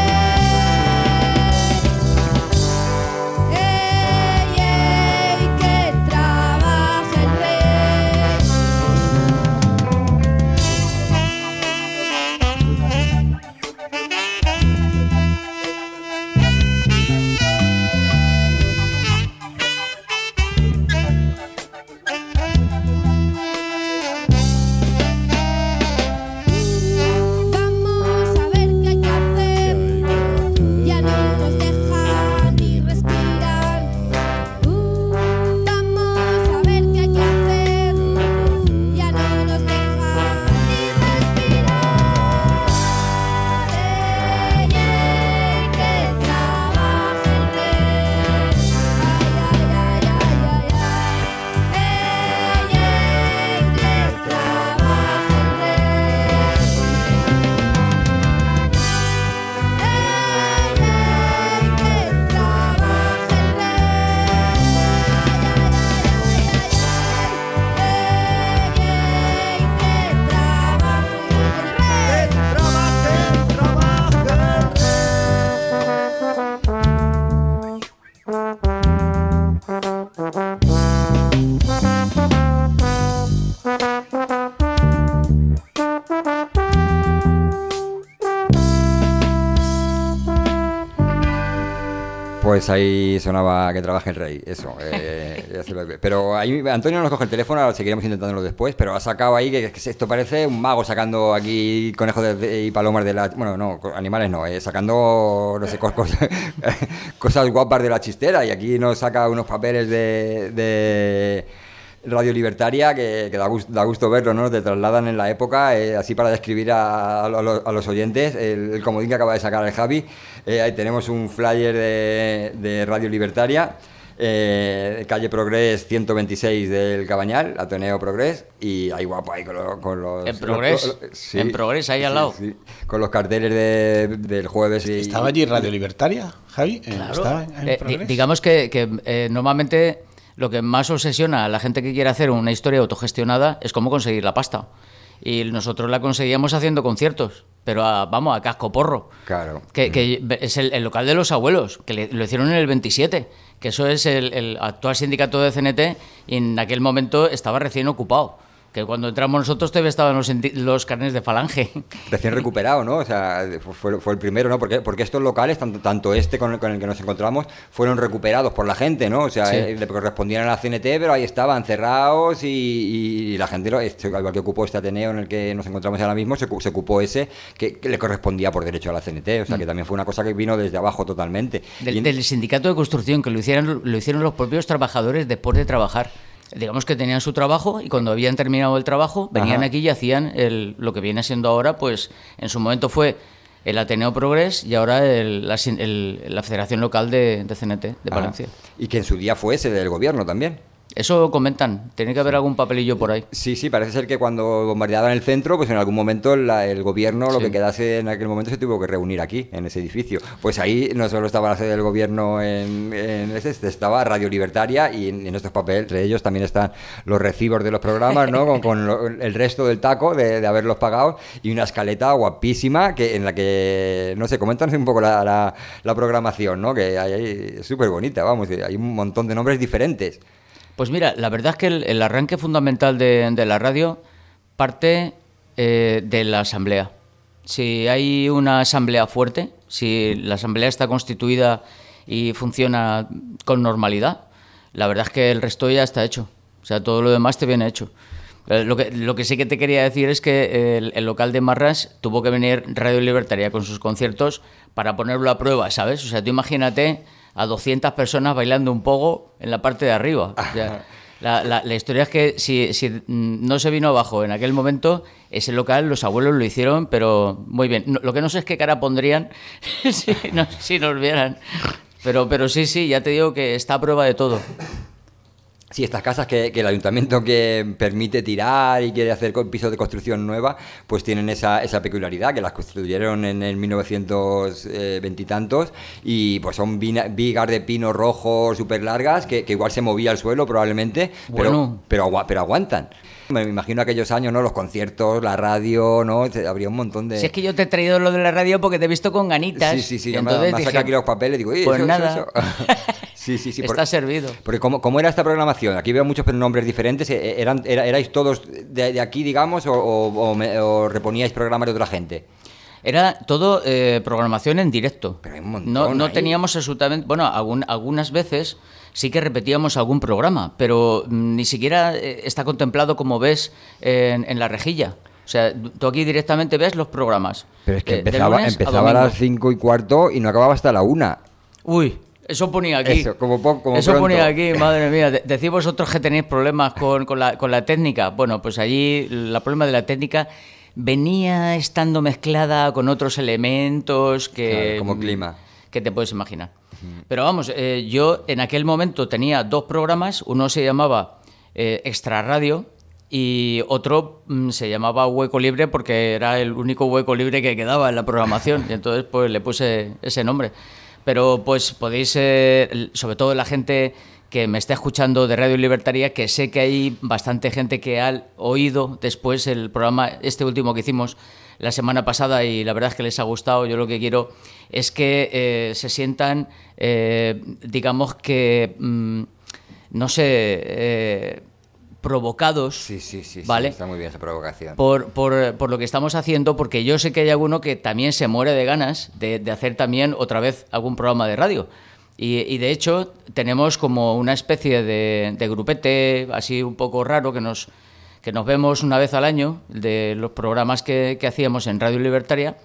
Ey, ey, que trabaje el rey. Vamos a ver qué hay que hacer. Ya no nos deja ni respirar. Vamos a ver qué hay que hacer. Ya no nos deja ni respirar. Ey, ey, que trabaje el rey. Ay, ay, ay, ay, ay, ay. Ey, ey, que trabaje el rey. Pues ahí sonaba que trabaje el rey, eso. Eh, ya se ve. Pero ahí Antonio nos coge el teléfono, ahora seguiremos intentándolo después, pero ha sacado ahí que, que esto parece un mago sacando aquí conejos de- de- y palomas de la... Bueno, no, animales no, eh, sacando, no sé, cos- cosas, cosas guapas de la chistera, y aquí nos saca unos papeles de... de Radio Libertaria, que, que da, gusto, da gusto verlo, ¿no? Te trasladan en la época, eh, así para describir a, a, los, a los oyentes, el, el comodín que acaba de sacar el Javi. Eh, ahí tenemos un flyer de, de Radio Libertaria, eh, calle Progrés ciento veintiséis del Cabañal, Ateneo Progrés, y ahí guapo, ahí con, lo- con los... En Progrés, los- los- sí, en Progrés, ahí al sí, lado. sí, con los carteles de, del jueves. Y, ¿Estaba allí Radio Libertaria, Javi? Eh, Claro. ¿Estaba en, en Eh, di- Progrés? digamos que, que, eh, normalmente lo que más obsesiona a la gente que quiere hacer una historia autogestionada es cómo conseguir la pasta. Y nosotros la conseguíamos haciendo conciertos, pero a- vamos, a casco porro. Claro. Que, que es el, el local de los abuelos, que le- lo hicieron en el veintisiete, que eso es el, el actual sindicato de C N T, y en aquel momento estaba recién ocupado. Que cuando entramos nosotros todavía estaban los, enti- los carnes de Falange. Recién recuperado, ¿no? O sea, fue, fue el primero, ¿no? Porque, porque estos locales, tanto, tanto este con el, con el que nos encontramos, fueron recuperados por la gente, ¿no? O sea, Sí. eh, le correspondían a la C N T, pero ahí estaban cerrados y, y la gente, lo- este, igual que ocupó este Ateneo en el que nos encontramos ahora mismo, se, ocu- se ocupó ese que, que le correspondía por derecho a la C N T. O sea, que también fue una cosa que vino desde abajo totalmente. Y Del, en- del sindicato de construcción, que lo hicieron, lo hicieron los propios trabajadores después de trabajar. Digamos que tenían su trabajo y cuando habían terminado el trabajo venían Ajá. aquí y hacían el, lo que viene siendo ahora, pues en su momento fue el Ateneo Progrés y ahora el- la, sin- el- la Federación Local de, de C N T de Ah, Valencia. y que en su día fue ese del gobierno también. Eso comentan, tiene que haber algún papelillo por ahí. Sí, sí, parece ser que cuando bombardeaban el centro, pues en algún momento la- el gobierno, lo Sí. que quedase en aquel momento, se tuvo que reunir aquí, en ese edificio. Pues ahí no solo estaba la sede del gobierno en, en ese, estaba Radio Libertaria, y en, en estos papeles, entre ellos también están los recibos de los programas, ¿no? Con, con lo- el resto del taco de, de haberlos pagado, y una escaleta guapísima que en la que, no sé, coméntanos un poco la, la, la programación, ¿no? Que hay, hay- es súper bonita, vamos, que hay un montón de nombres diferentes. Pues mira, la verdad es que el, el arranque fundamental de, de la radio parte eh, de la asamblea. Si hay una asamblea fuerte, si la asamblea está constituida y funciona con normalidad, la verdad es que el resto ya está hecho. O sea, todo lo demás te viene hecho. Eh, Lo que, lo que sí que te quería decir es que el, el local de Marras tuvo que venir Radio Libertaria con sus conciertos para ponerlo a prueba, ¿sabes? O sea, tú imagínate a doscientas personas bailando un pogo en la parte de arriba. O sea, la, la, la historia es que si, si no se vino abajo en aquel momento, ese local los abuelos lo hicieron, pero muy bien. No, lo que no sé es qué cara pondrían si, no, si nos vieran. Pero, pero sí, sí, ya te digo que está a prueba de todo. Sí, estas casas que, que el ayuntamiento que permite tirar y quiere hacer con pisos de construcción nueva, pues tienen esa, esa peculiaridad, que las construyeron en el mil novecientos veinte y tantos, y pues son vina- vigas de pino rojo súper largas, que, que igual se movía el suelo probablemente, pero, Bueno. pero, agua- pero aguantan. Me imagino aquellos años, ¿no? Los conciertos, la radio, ¿no? Te- Habría un montón de... Si es que yo te he traído lo de la radio porque te he visto con ganitas. Sí, sí, sí, y ya me, entonces me ha dije, sacado aquí los papeles y digo, "Oye, pues eso, eso, nada. eso". Sí, sí, sí. Está por- servido. Porque ¿cómo, cómo era esta programación? Aquí veo muchos nombres diferentes. ¿E- Eran, era- ¿Erais todos de, de aquí, digamos, o, o- o me- o reponíais programas de otra gente? Era todo eh, programación en directo. Pero hay un montón no no ahí. teníamos absolutamente... Bueno, algún- algunas veces sí que repetíamos algún programa, pero mm, ni siquiera eh, está contemplado, como ves, en, en la rejilla. O sea, tú aquí directamente ves los programas. Pero es que Eh, de empezaba, lunes empezaba a domingo. las cinco y cuarto y no acababa hasta la una. Uy, eso ponía aquí. Eso, como po- como Eso pronto. ponía aquí, madre mía. De- Decís vosotros que tenéis problemas con, con, la, con la técnica. Bueno, pues allí el problema de la técnica venía estando mezclada con otros elementos que... Claro, como clima. Que te puedes imaginar. Pero vamos, eh, yo en aquel momento tenía dos programas. Uno se llamaba eh, Extra Radio y otro mm, se llamaba Hueco Libre porque era el único hueco libre que quedaba en la programación. Y entonces pues le puse ese nombre. Pero pues podéis, eh, sobre todo la gente que me está escuchando de Radio Libertaria, que sé que hay bastante gente que ha oído después el programa, este último que hicimos la semana pasada, y la verdad es que les ha gustado. Yo lo que quiero es que eh, se sientan, eh, digamos que, mm, no sé, eh, provocados, Sí, sí, sí, sí, ¿vale? está muy bien esa provocación. Por, por, por lo que estamos haciendo, porque yo sé que hay alguno que también se muere de ganas de, de hacer también otra vez algún programa de radio. Y, y de hecho tenemos como una especie de, de grupete así un poco raro que nos, que nos vemos una vez al año de los programas que, que hacíamos en Radio Libertaria,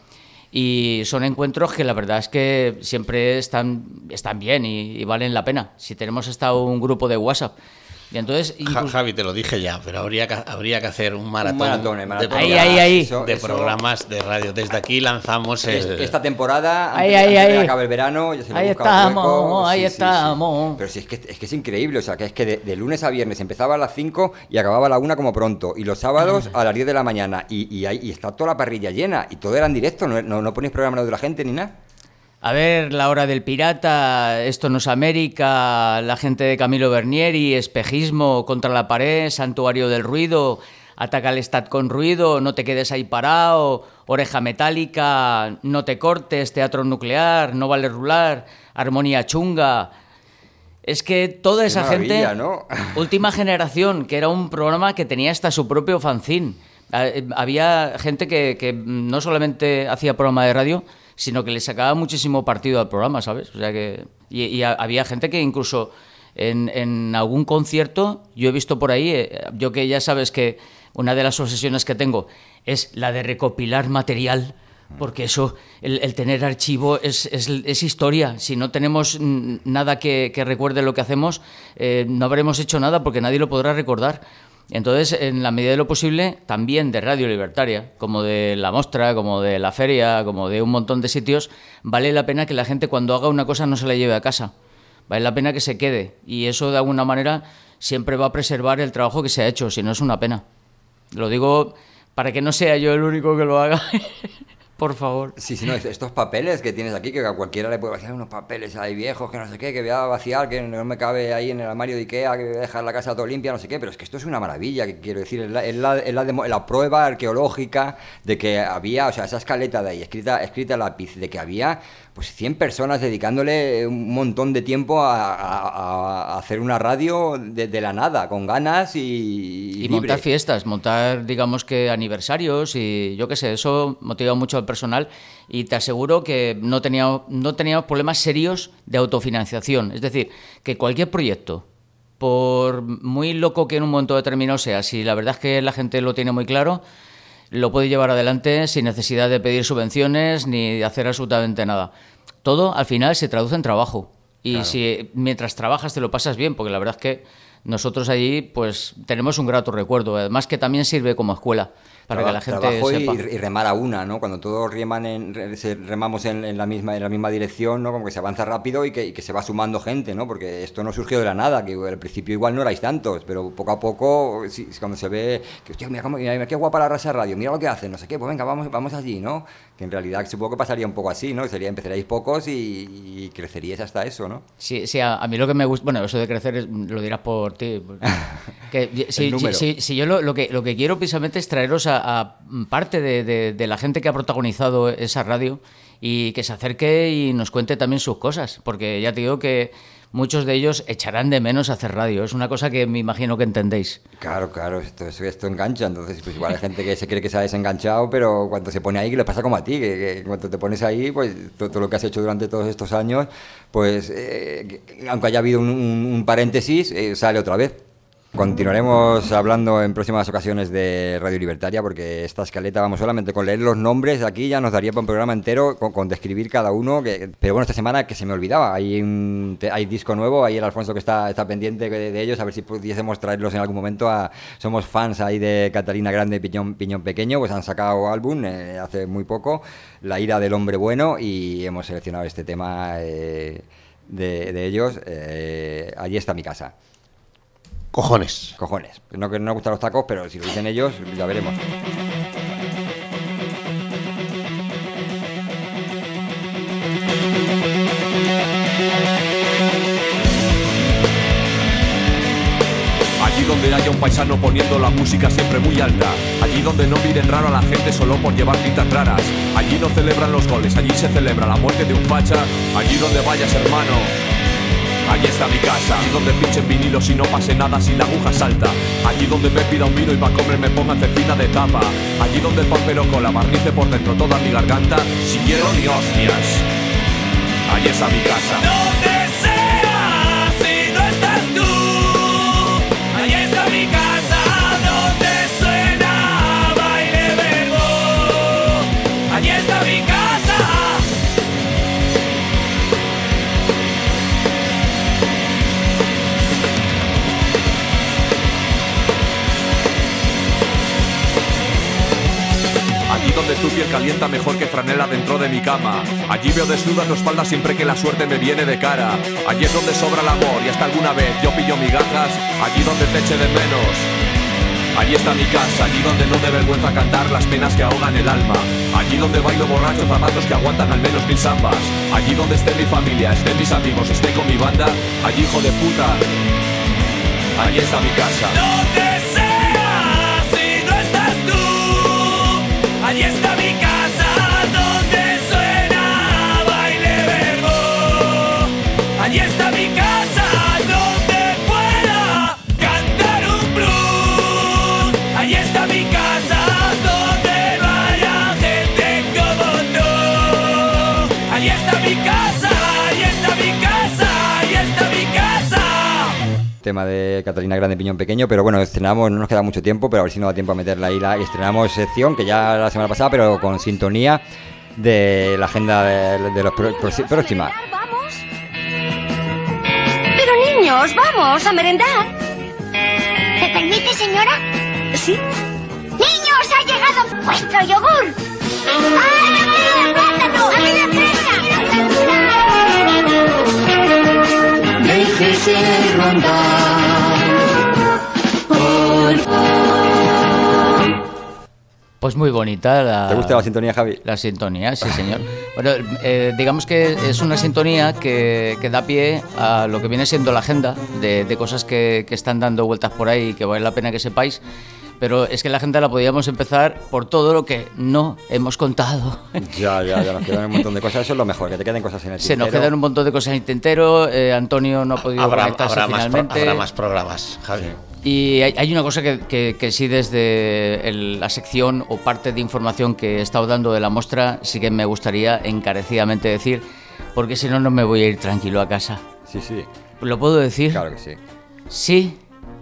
y son encuentros que la verdad es que siempre están, están bien y, y valen la pena. Si tenemos hasta un grupo de WhatsApp. Y entonces, Ja- incluso- Javi, te lo dije ya, pero habría que, habría que hacer un maratón, maratón, el maratón. de, Ahí, programas, ahí, ahí. Eso- de eso- programas de radio. Desde aquí lanzamos Es- el... Esta temporada, Ahí, antes, ahí, antes de que ahí. acabe el verano, ya se le Ahí busca estamos, hueco. ahí estamos. Pero si es que, es que es increíble, o sea, que es que de, de lunes a viernes empezaba a las cinco y acababa a la una como pronto, y los sábados a las diez de la mañana, y, y, ahí- y está toda la parrilla llena, y todo era en directo, no, no, no ponéis programas de la gente ni nada. A ver, La Hora del Pirata, Esto no es América, La Gente de Camilo Bernieri, Espejismo, Contra la Pared, Santuario del Ruido, Ataca al Estat con Ruido, No te quedes ahí parado, Oreja Metálica, No te cortes, Teatro Nuclear, No vale rular, Armonía Chunga. Es que toda esa maravilla, gente, ¿no? Última Generación, que era un programa que tenía hasta su propio fanzine. Eh, Había gente que, que no solamente hacía programa de radio, sino que le sacaba muchísimo partido al programa, ¿sabes? O sea que y, y a- había gente que incluso en, en algún concierto, yo he visto por ahí, eh, yo que ya sabes que una de las obsesiones que tengo es la de recopilar material, porque eso, el, el tener archivo es, es, es historia. Si no tenemos mm, nada que, que recuerde lo que hacemos, eh, no habremos hecho nada porque nadie lo podrá recordar. Entonces, en la medida de lo posible, también de Radio Libertaria, como de La Mostra, como de La Feria, como de un montón de sitios, vale la pena que la gente cuando haga una cosa no se la lleve a casa. Vale la pena que se quede. Y eso, de alguna manera, siempre va a preservar el trabajo que se ha hecho, si no es una pena. Lo digo para que no sea yo el único que lo haga. Por favor. Sí, sí, no, es- estos papeles que tienes aquí, que a cualquiera le puede vaciar unos papeles ahí viejos, que no sé qué, que voy a vaciar, que no me cabe ahí en el armario de Ikea, que voy a dejar la casa todo limpia, no sé qué, pero es que esto es una maravilla, que quiero decir, es la, es la, es la, demo- la prueba arqueológica de que había, o sea, esa escaleta de ahí, escrita, escrita a lápiz, de que había pues cien personas dedicándole un montón de tiempo a, a- a hacer una radio de, de la nada, con ganas y, Y libre. montar fiestas, montar, digamos que aniversarios y yo qué sé, eso motiva mucho al personal y te aseguro que no teníamos, no teníamos problemas serios de autofinanciación. Es decir, que cualquier proyecto por muy loco que en un momento determinado sea, si la verdad es que la gente lo tiene muy claro, lo puede llevar adelante sin necesidad de pedir subvenciones ni de hacer absolutamente nada. Todo al final se traduce en trabajo. Y claro. si mientras trabajas te lo pasas bien, porque la verdad es que nosotros allí pues tenemos un grato recuerdo, además que también sirve como escuela para Traba, que la gente trabajo sepa. Y, y remar a una, ¿no? Cuando todos reman en, remamos en, en la misma en la misma dirección, ¿no? Como que se avanza rápido y que, y que se va sumando gente, ¿no? Porque esto no surgió de la nada, que al principio igual no erais tantos, pero poco a poco, si, cuando se ve que, hostia, mira, cómo, mira qué guapa la Rasa Radio, mira lo que hacen, no sé qué, pues venga, vamos, vamos allí, ¿no? Que en realidad supongo que pasaría un poco así, ¿no? Sería, empezaríais pocos y, y creceríais hasta eso, ¿no? Sí, sí, a, a mí lo que me gusta, bueno, eso de crecer es, lo dirás por ti. Que, si, si, si, si yo lo, lo, que, lo que quiero precisamente es traeros a, a parte de, de, de la gente que ha protagonizado esa radio y que se acerque y nos cuente también sus cosas, porque ya te digo que muchos de ellos echarán de menos hacer radio. Es una cosa que me imagino que entendéis. Claro, claro, esto, esto engancha. Entonces, pues igual hay gente que se cree que se ha desenganchado, pero cuando se pone ahí, que le pasa como a ti, que, que cuando te pones ahí, pues todo, todo lo que has hecho durante todos estos años, pues eh, aunque haya habido un, un, un paréntesis, eh, sale otra vez. Continuaremos hablando en próximas ocasiones de Radio Libertaria, porque esta escaleta, vamos, solamente con leer los nombres aquí ya nos daría para un programa entero con, con describir cada uno, que, pero bueno, esta semana que se me olvidaba, hay un te, hay disco nuevo, ahí el Alfonso que está, está pendiente de, de ellos, a ver si pudiésemos traerlos en algún momento. A, somos fans ahí de Catalina Grande y Piñón, Piñón Pequeño, pues han sacado álbum eh, hace muy poco, La ira del hombre bueno, y hemos seleccionado este tema eh, de, de ellos, eh, Allí está mi casa. Cojones. Cojones. No que no nos gustan los tacos, pero si lo dicen ellos, ya veremos. Allí donde haya un paisano poniendo la música siempre muy alta, allí donde no miren raro a la gente solo por llevar pintas raras, allí no celebran los goles, allí se celebra la muerte de un facha, allí donde vayas, hermano, allí está mi casa, allí donde pinchen vinilos y no pase nada si la aguja salta, allí donde me pida un vino y pa' comer me pongan cecina de tapa, allí donde el pampero cola barnice por dentro toda mi garganta, si quiero ni hostias, allí está mi casa. Donde sea, si no estás tú, allí está mi casa, donde suena baile verbo, allí está mi casa. Allí donde tu piel calienta mejor que franela dentro de mi cama, allí veo desnuda tu espalda siempre que la suerte me viene de cara, allí es donde sobra el amor y hasta alguna vez yo pillo migajas, allí donde te eche de menos, allí está mi casa, allí donde no de vergüenza cantar las penas que ahogan el alma, allí donde bailo borracho zapatos que aguantan al menos mil zambas, allí donde esté mi familia, estén mis amigos, esté con mi banda, allí hijo de puta, allí está mi casa. Donde sea, si no estás tú, allí está mi casa, donde suena baile verbo, allí está mi casa, donde pueda cantar un blues, allí está mi casa, donde vaya gente como tú, allí está mi casa, allí está mi casa, allí está mi casa. Tema de Catalina Grande, Piñón Pequeño, pero bueno, estrenamos, no nos queda mucho tiempo, pero a ver si nos da tiempo a meterla ahí. La, estrenamos sección, que ya la semana pasada, pero con sintonía de la agenda de, de los pro, pro, próxima. Vamos. Pero niños, vamos a merendar. ¿Me permite, señora? Sí. Niños, ha llegado vuestro yogur. ¡Ay, a mí el plátano! ¡A mí la fresa! Déjese rondar, por favor. Pues muy bonita la... ¿Te gusta la sintonía, Javi? La sintonía, sí, señor. Bueno, eh, digamos que es una sintonía que, que da pie a lo que viene siendo la agenda de, de cosas que, que están dando vueltas por ahí y que vale la pena que sepáis. Pero es que la agenda la podíamos empezar por todo lo que no hemos contado. Ya, ya, ya nos quedan un montón de cosas. Eso es lo mejor, que te queden cosas en el Se tintero. nos quedan un montón de cosas en el tintero. Eh, Antonio no ha podido Habrá, conectarse habrá, más finalmente. pro, habrá más programas, Javi. Y hay, hay una cosa que, que, que sí desde el, la sección o parte de información que he estado dando de la muestra sí que me gustaría encarecidamente decir, porque si no, no me voy a ir tranquilo a casa. Sí, sí. ¿Lo puedo decir? Claro que sí. Sí.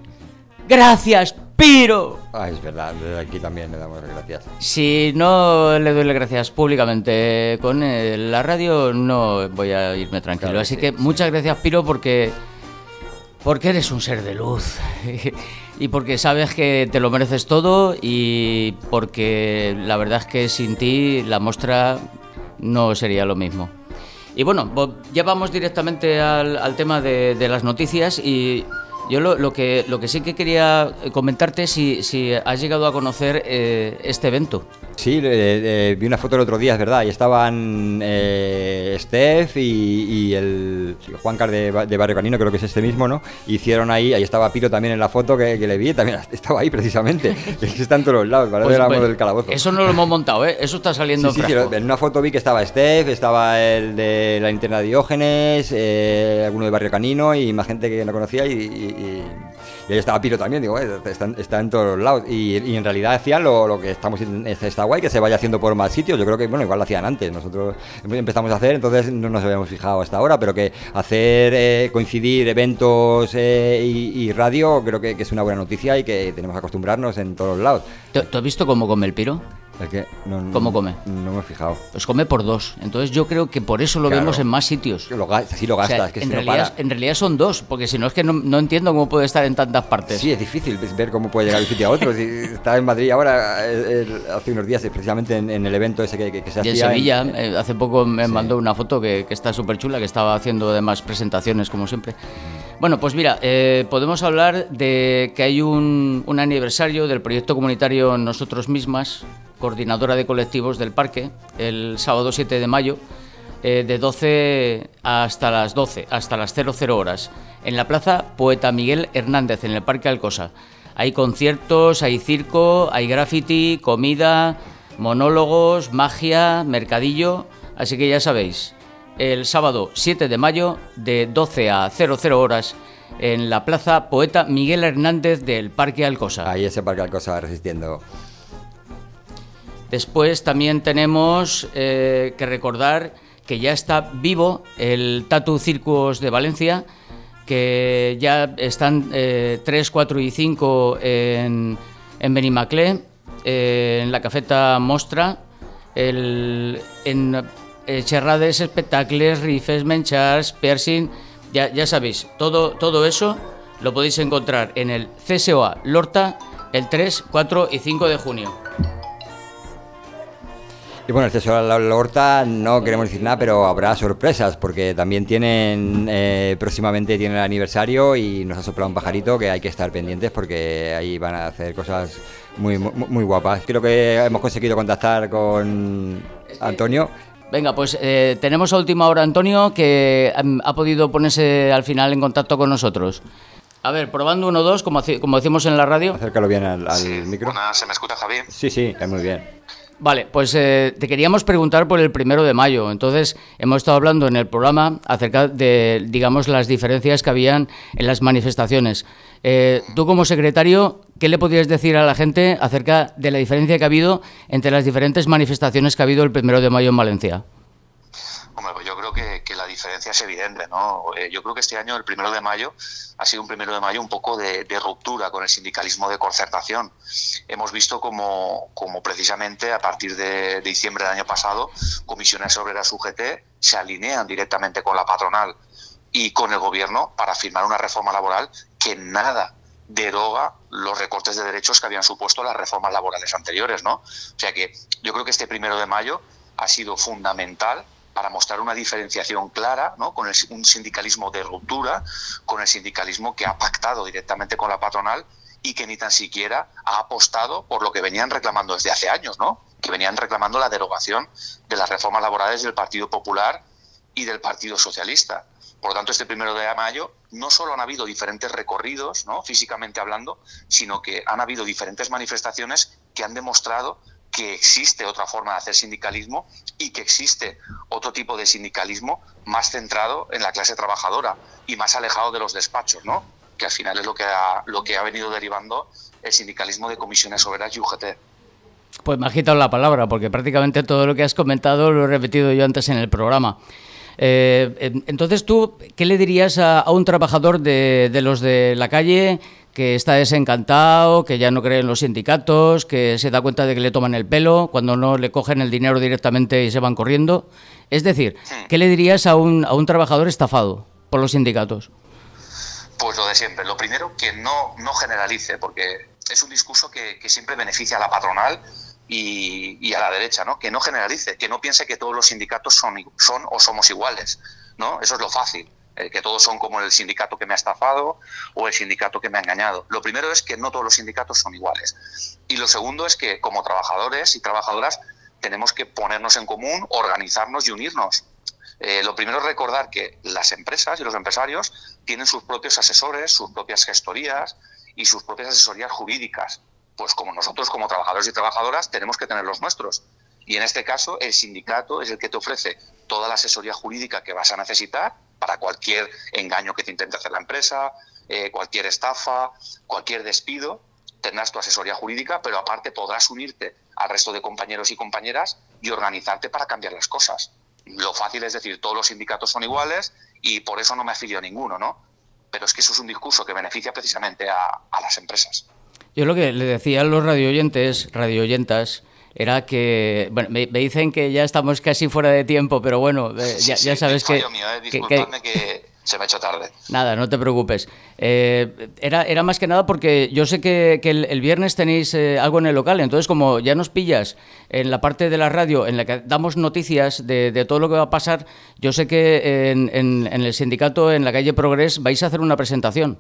Gracias, Piro. Ah, es verdad, desde aquí también le damos las gracias. Si no le doy las gracias públicamente con eh, la radio, no voy a irme tranquilo. Claro, Así sí, que sí. muchas gracias, Piro, porque porque eres un ser de luz y porque sabes que te lo mereces todo y porque la verdad es que sin ti la muestra no sería lo mismo. Y bueno, ya vamos directamente al, al tema de, de las noticias y yo lo, lo que lo que sí que quería comentarte es si, si has llegado a conocer eh, este evento. Sí, eh, eh, vi una foto el otro día, es verdad, y estaban eh, Steph y, y el Juan Car de, de Barrio Canino, creo que es este mismo, ¿no? Hicieron ahí, ahí estaba Piro también en la foto que, que le vi, también estaba ahí precisamente. Es que está en todos los lados, parece Pues, el amo pues, del calabozo. Eso no lo hemos montado, ¿eh? Eso está saliendo Sí, en sí, frasco. sí, en una foto vi que estaba Steph, estaba el de la linterna de Diógenes, eh, alguno de Barrio Canino y más gente que no conocía y, y, y, y ahí estaba Piro también, digo, eh, está, está en todos lados y, y en realidad hacían lo, lo que estamos está guay, que se vaya haciendo por más sitios. Yo creo que, bueno, igual lo hacían antes, nosotros empezamos a hacer, entonces no nos habíamos fijado hasta ahora, pero que hacer eh, coincidir eventos eh, y, y radio creo que, que es una buena noticia y que tenemos que acostumbrarnos en todos lados. ¿Tú, tú has visto cómo come el Piro? ¿El qué? No, no, ¿Cómo come? No me he fijado. Pues come por dos. Entonces yo creo que por eso lo Claro. vemos en más sitios. Lo ga- sí lo gastas, O sea, que en, si no realidad, para. en realidad son dos, porque si no es que no, no entiendo cómo puede estar en tantas partes. Sí, es difícil ver cómo puede llegar de un sitio a otro. Si está en Madrid ahora, eh, eh, hace unos días, eh, precisamente en, en el evento ese que, que, que se Y en hacía. Sevilla, en- eh, hace poco me Sí. mandó una foto que, que está súper chula, que estaba haciendo además presentaciones, como siempre. Bueno, pues mira, eh, podemos hablar de que hay un, un aniversario del proyecto comunitario Nosotros Mismas, coordinadora de colectivos del parque, el sábado siete de mayo, eh, de doce hasta las doce, hasta las cero cero horas, en la plaza Poeta Miguel Hernández, en el Parque Alcosa. Hay conciertos, hay circo, hay graffiti, comida, monólogos, magia, mercadillo, así que ya sabéis, el sábado siete de mayo de doce a cero cero horas en la plaza Poeta Miguel Hernández del Parque Alcosa. Ahí ese Parque Alcosa resistiendo. Después también tenemos eh, que recordar que ya está vivo el Tatu Circus de Valencia, que ya están eh, tres, cuatro y cinco en, en Benimaclé, eh, en la cafeta Mostra, el, en eh, xerrades, espectacles, rifes, menchars, piercing, ya, ya sabéis, todo, todo eso lo podéis encontrar en el C S O A Lorta el tres, cuatro y cinco de junio. Y bueno, el C S O A La, la Horta no queremos decir nada, pero habrá sorpresas, porque también tienen, eh, próximamente tienen el aniversario y nos ha soplado un pajarito que hay que estar pendientes porque ahí van a hacer cosas muy, muy, muy guapas. Creo que hemos conseguido contactar con Antonio. Venga, pues eh, tenemos a última hora a Antonio, que um, ha podido ponerse al final en contacto con nosotros. A ver, probando uno dos, como, haci- como decimos en la radio. Acércalo bien al, al micro. ¿Se me escucha, Javi? Sí, sí, es muy bien. Vale, pues eh, te queríamos preguntar por el primero de mayo. Entonces, hemos estado hablando en el programa acerca de, digamos, las diferencias que habían en las manifestaciones. Eh, tú, como secretario, ¿qué le podrías decir a la gente acerca de la diferencia que ha habido entre las diferentes manifestaciones que ha habido el primero de mayo en Valencia? Hombre, pues yo creo que, que la diferencia es evidente, ¿no? Eh, yo creo que este año, el primero de mayo, ha sido un primero de mayo un poco de, de ruptura con el sindicalismo de concertación. Hemos visto como, como precisamente a partir de, de diciembre del año pasado, comisiones obreras U G T se alinean directamente con la patronal y con el gobierno para firmar una reforma laboral que nada deroga los recortes de derechos que habían supuesto las reformas laborales anteriores, ¿no? O sea que yo creo que este primero de mayo ha sido fundamental para mostrar una diferenciación clara, ¿no? Con el, un sindicalismo de ruptura, con el sindicalismo que ha pactado directamente con la patronal y que ni tan siquiera ha apostado por lo que venían reclamando desde hace años, ¿no? Que venían reclamando la derogación de las reformas laborales del Partido Popular y del Partido Socialista. Por lo tanto, este primero de mayo no solo han habido diferentes recorridos, ¿no? Físicamente hablando, sino que han habido diferentes manifestaciones que han demostrado que existe otra forma de hacer sindicalismo y que existe otro tipo de sindicalismo más centrado en la clase trabajadora y más alejado de los despachos, ¿no? Que al final es lo que ha, lo que ha venido derivando el sindicalismo de comisiones obreras y U G T. Pues me has quitado la palabra, porque prácticamente todo lo que has comentado lo he repetido yo antes en el programa. Eh, entonces tú, ¿qué le dirías a, a un trabajador de, de los de la calle que está desencantado, que ya no cree en los sindicatos, que se da cuenta de que le toman el pelo cuando no le cogen el dinero directamente y se van corriendo? Es decir, ¿qué le dirías a un, a un trabajador estafado por los sindicatos? Pues lo de siempre. Lo primero, que no, no generalice, porque es un discurso que, que siempre beneficia a la patronal y, y a la derecha, ¿no? Que no generalice, que no piense que todos los sindicatos son, son o somos iguales, ¿no? Eso es lo fácil, eh, que todos son como el sindicato que me ha estafado o el sindicato que me ha engañado. Lo primero es que no todos los sindicatos son iguales. Y lo segundo es que como trabajadores y trabajadoras tenemos que ponernos en común, organizarnos y unirnos. Eh, lo primero es recordar que las empresas y los empresarios tienen sus propios asesores, sus propias gestorías y sus propias asesorías jurídicas. Pues como nosotros, como trabajadores y trabajadoras, tenemos que tener los nuestros. Y en este caso, el sindicato es el que te ofrece toda la asesoría jurídica que vas a necesitar para cualquier engaño que te intente hacer la empresa, eh, cualquier estafa, cualquier despido. Tendrás tu asesoría jurídica, pero aparte podrás unirte al resto de compañeros y compañeras y organizarte para cambiar las cosas. Lo fácil es decir, todos los sindicatos son iguales y por eso no me afilio a ninguno, ¿no? Pero es que eso es un discurso que beneficia precisamente a, a las empresas. Yo lo que le decía a los radioyentes, radioyentas, era que, bueno, me, me dicen que ya estamos casi fuera de tiempo, pero bueno, eh, sí, ya, sí, ya sabes que... Mío, eh, disculpadme que, que se me ha hecho tarde. Nada, no te preocupes. Eh, era, era más que nada porque yo sé que, que el, el viernes tenéis eh, algo en el local, entonces como ya nos pillas en la parte de la radio en la que damos noticias de, de todo lo que va a pasar, yo sé que en, en, en el sindicato, en la calle Progrés, vais a hacer una presentación.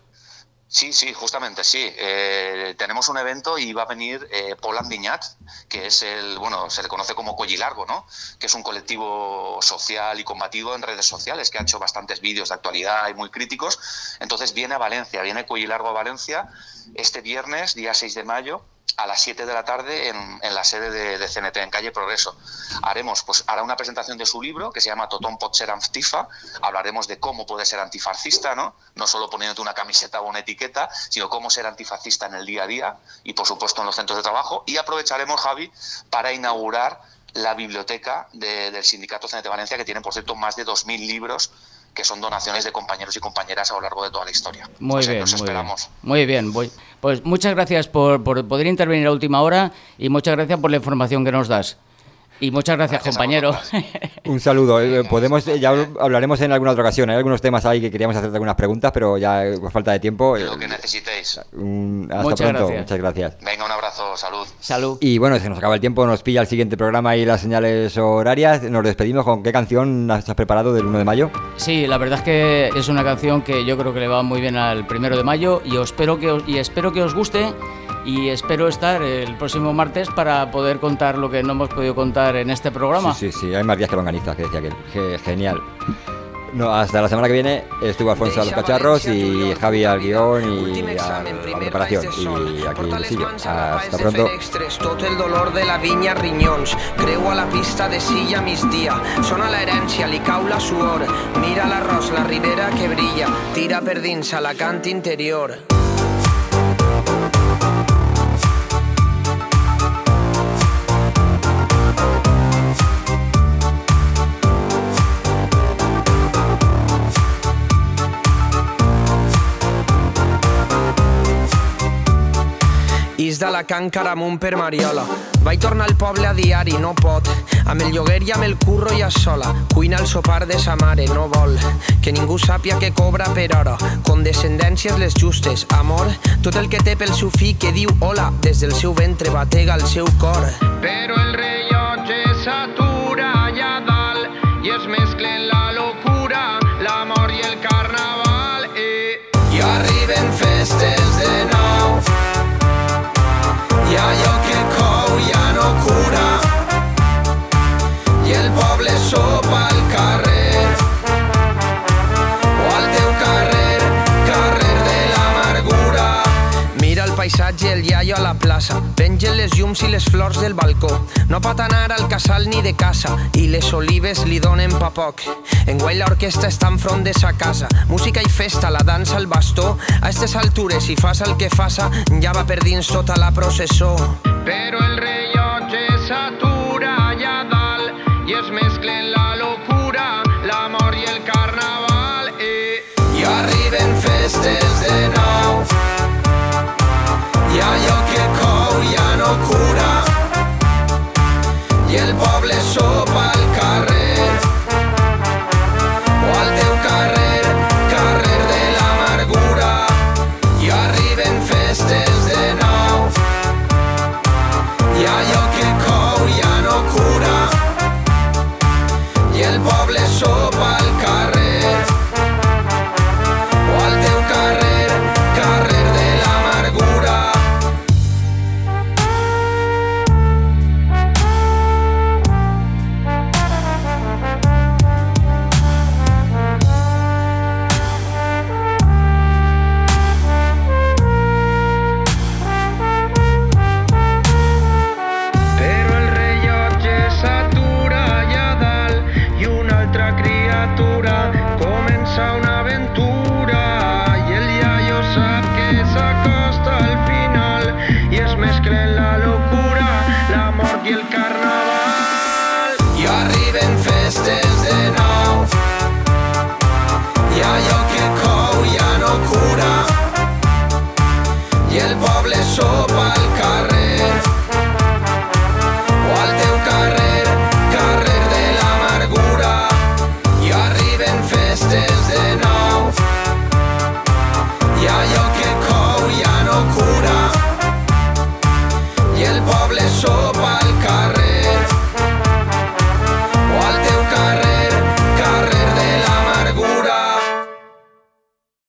Sí, sí, justamente sí. Eh, tenemos un evento y va a venir eh, Paul Andiñat, que es el, bueno, se le conoce como Collilargo, ¿no? Que es un colectivo social y combativo en redes sociales que ha hecho bastantes vídeos de actualidad y muy críticos. Entonces viene a Valencia, viene Collilargo a Valencia este viernes, día seis de mayo, a las siete de la tarde en, en la sede de, de C N T, en calle Progreso. Haremos, pues hará una presentación de su libro que se llama Tothom pot ser antifa. Hablaremos de cómo puede ser antifascista, ¿no? No solo poniéndote una camiseta o una etiqueta, sino cómo ser antifascista en el día a día y, por supuesto, en los centros de trabajo. Y aprovecharemos, Javi, para inaugurar la biblioteca de, del Sindicato C N T Valencia, que tiene, por cierto, más de dos mil libros que son donaciones de compañeros y compañeras a lo largo de toda la historia. Muy o sea, bien, nos muy esperamos. bien. Muy bien, voy. Pues muchas gracias por, por poder intervenir a última hora y muchas gracias por la información que nos das. Y muchas gracias, gracias compañero. Un saludo. Podemos, ya hablaremos en alguna otra ocasión. Hay algunos temas ahí que queríamos hacerte algunas preguntas, pero ya por falta de tiempo. Lo que necesitéis. Un, hasta muchas pronto. Gracias. Muchas gracias. Venga, un abrazo. Salud. Salud. Y bueno, se nos acaba el tiempo, nos pilla el siguiente programa y las señales horarias. Nos despedimos. ¿Con qué canción has preparado del uno de mayo? Sí, la verdad es que es una canción que yo creo que le va muy bien al primero de mayo y, os espero, que os, y espero que os guste. Y espero estar el próximo martes para poder contar lo que no hemos podido contar en este programa. Sí, sí, sí, hay más días que longanizas, que decía aquel. Ge- genial. No, hasta la semana que viene estuvo Alfonso a los cacharros y Javi al guión y a la preparación. Y aquí sigue. Hasta pronto. Tot el dolor de la vinya rinyons. Creu a la pista de silla migdia. Sona l'herència, li cau la suor. Mira l'arròs, la ribera que brilla. Tira per dins a la cant interior. Is d'Alacant Caramunt per Mariola. Vaig tornar al poble a diari, no pot. Amb el lloguer i amb el curro ja sola. Cuina el sopar de sa mare, no vol. Que ningú sàpia que cobra per hora. Condescendències les justes, amor. Tot el que té pel seu fill que diu hola. Des del seu ventre batega el seu cor. Però el rellotge s'atura allà dalt i es mesclen la locura, l'amor i el carnaval. Eh. I arriben festes de nou. I allò que cou ja no cura i el poble sopa al carrer o al teu carrer, carrer de l'amargura. Mira el paisatge, el iaio a la plaça, pengen les llums i les flors del balcó. No pot anar al casal ni de casa i les olives li donen pa poc. Enguany l'orquestra està enfront de sa casa, música i festa, la dansa, el bastó. A estes altures, si fas el que fasa, ja va per dins tota la processó. Però el rellotge s'atura allà dalt i es mesclen la locura, la i el poble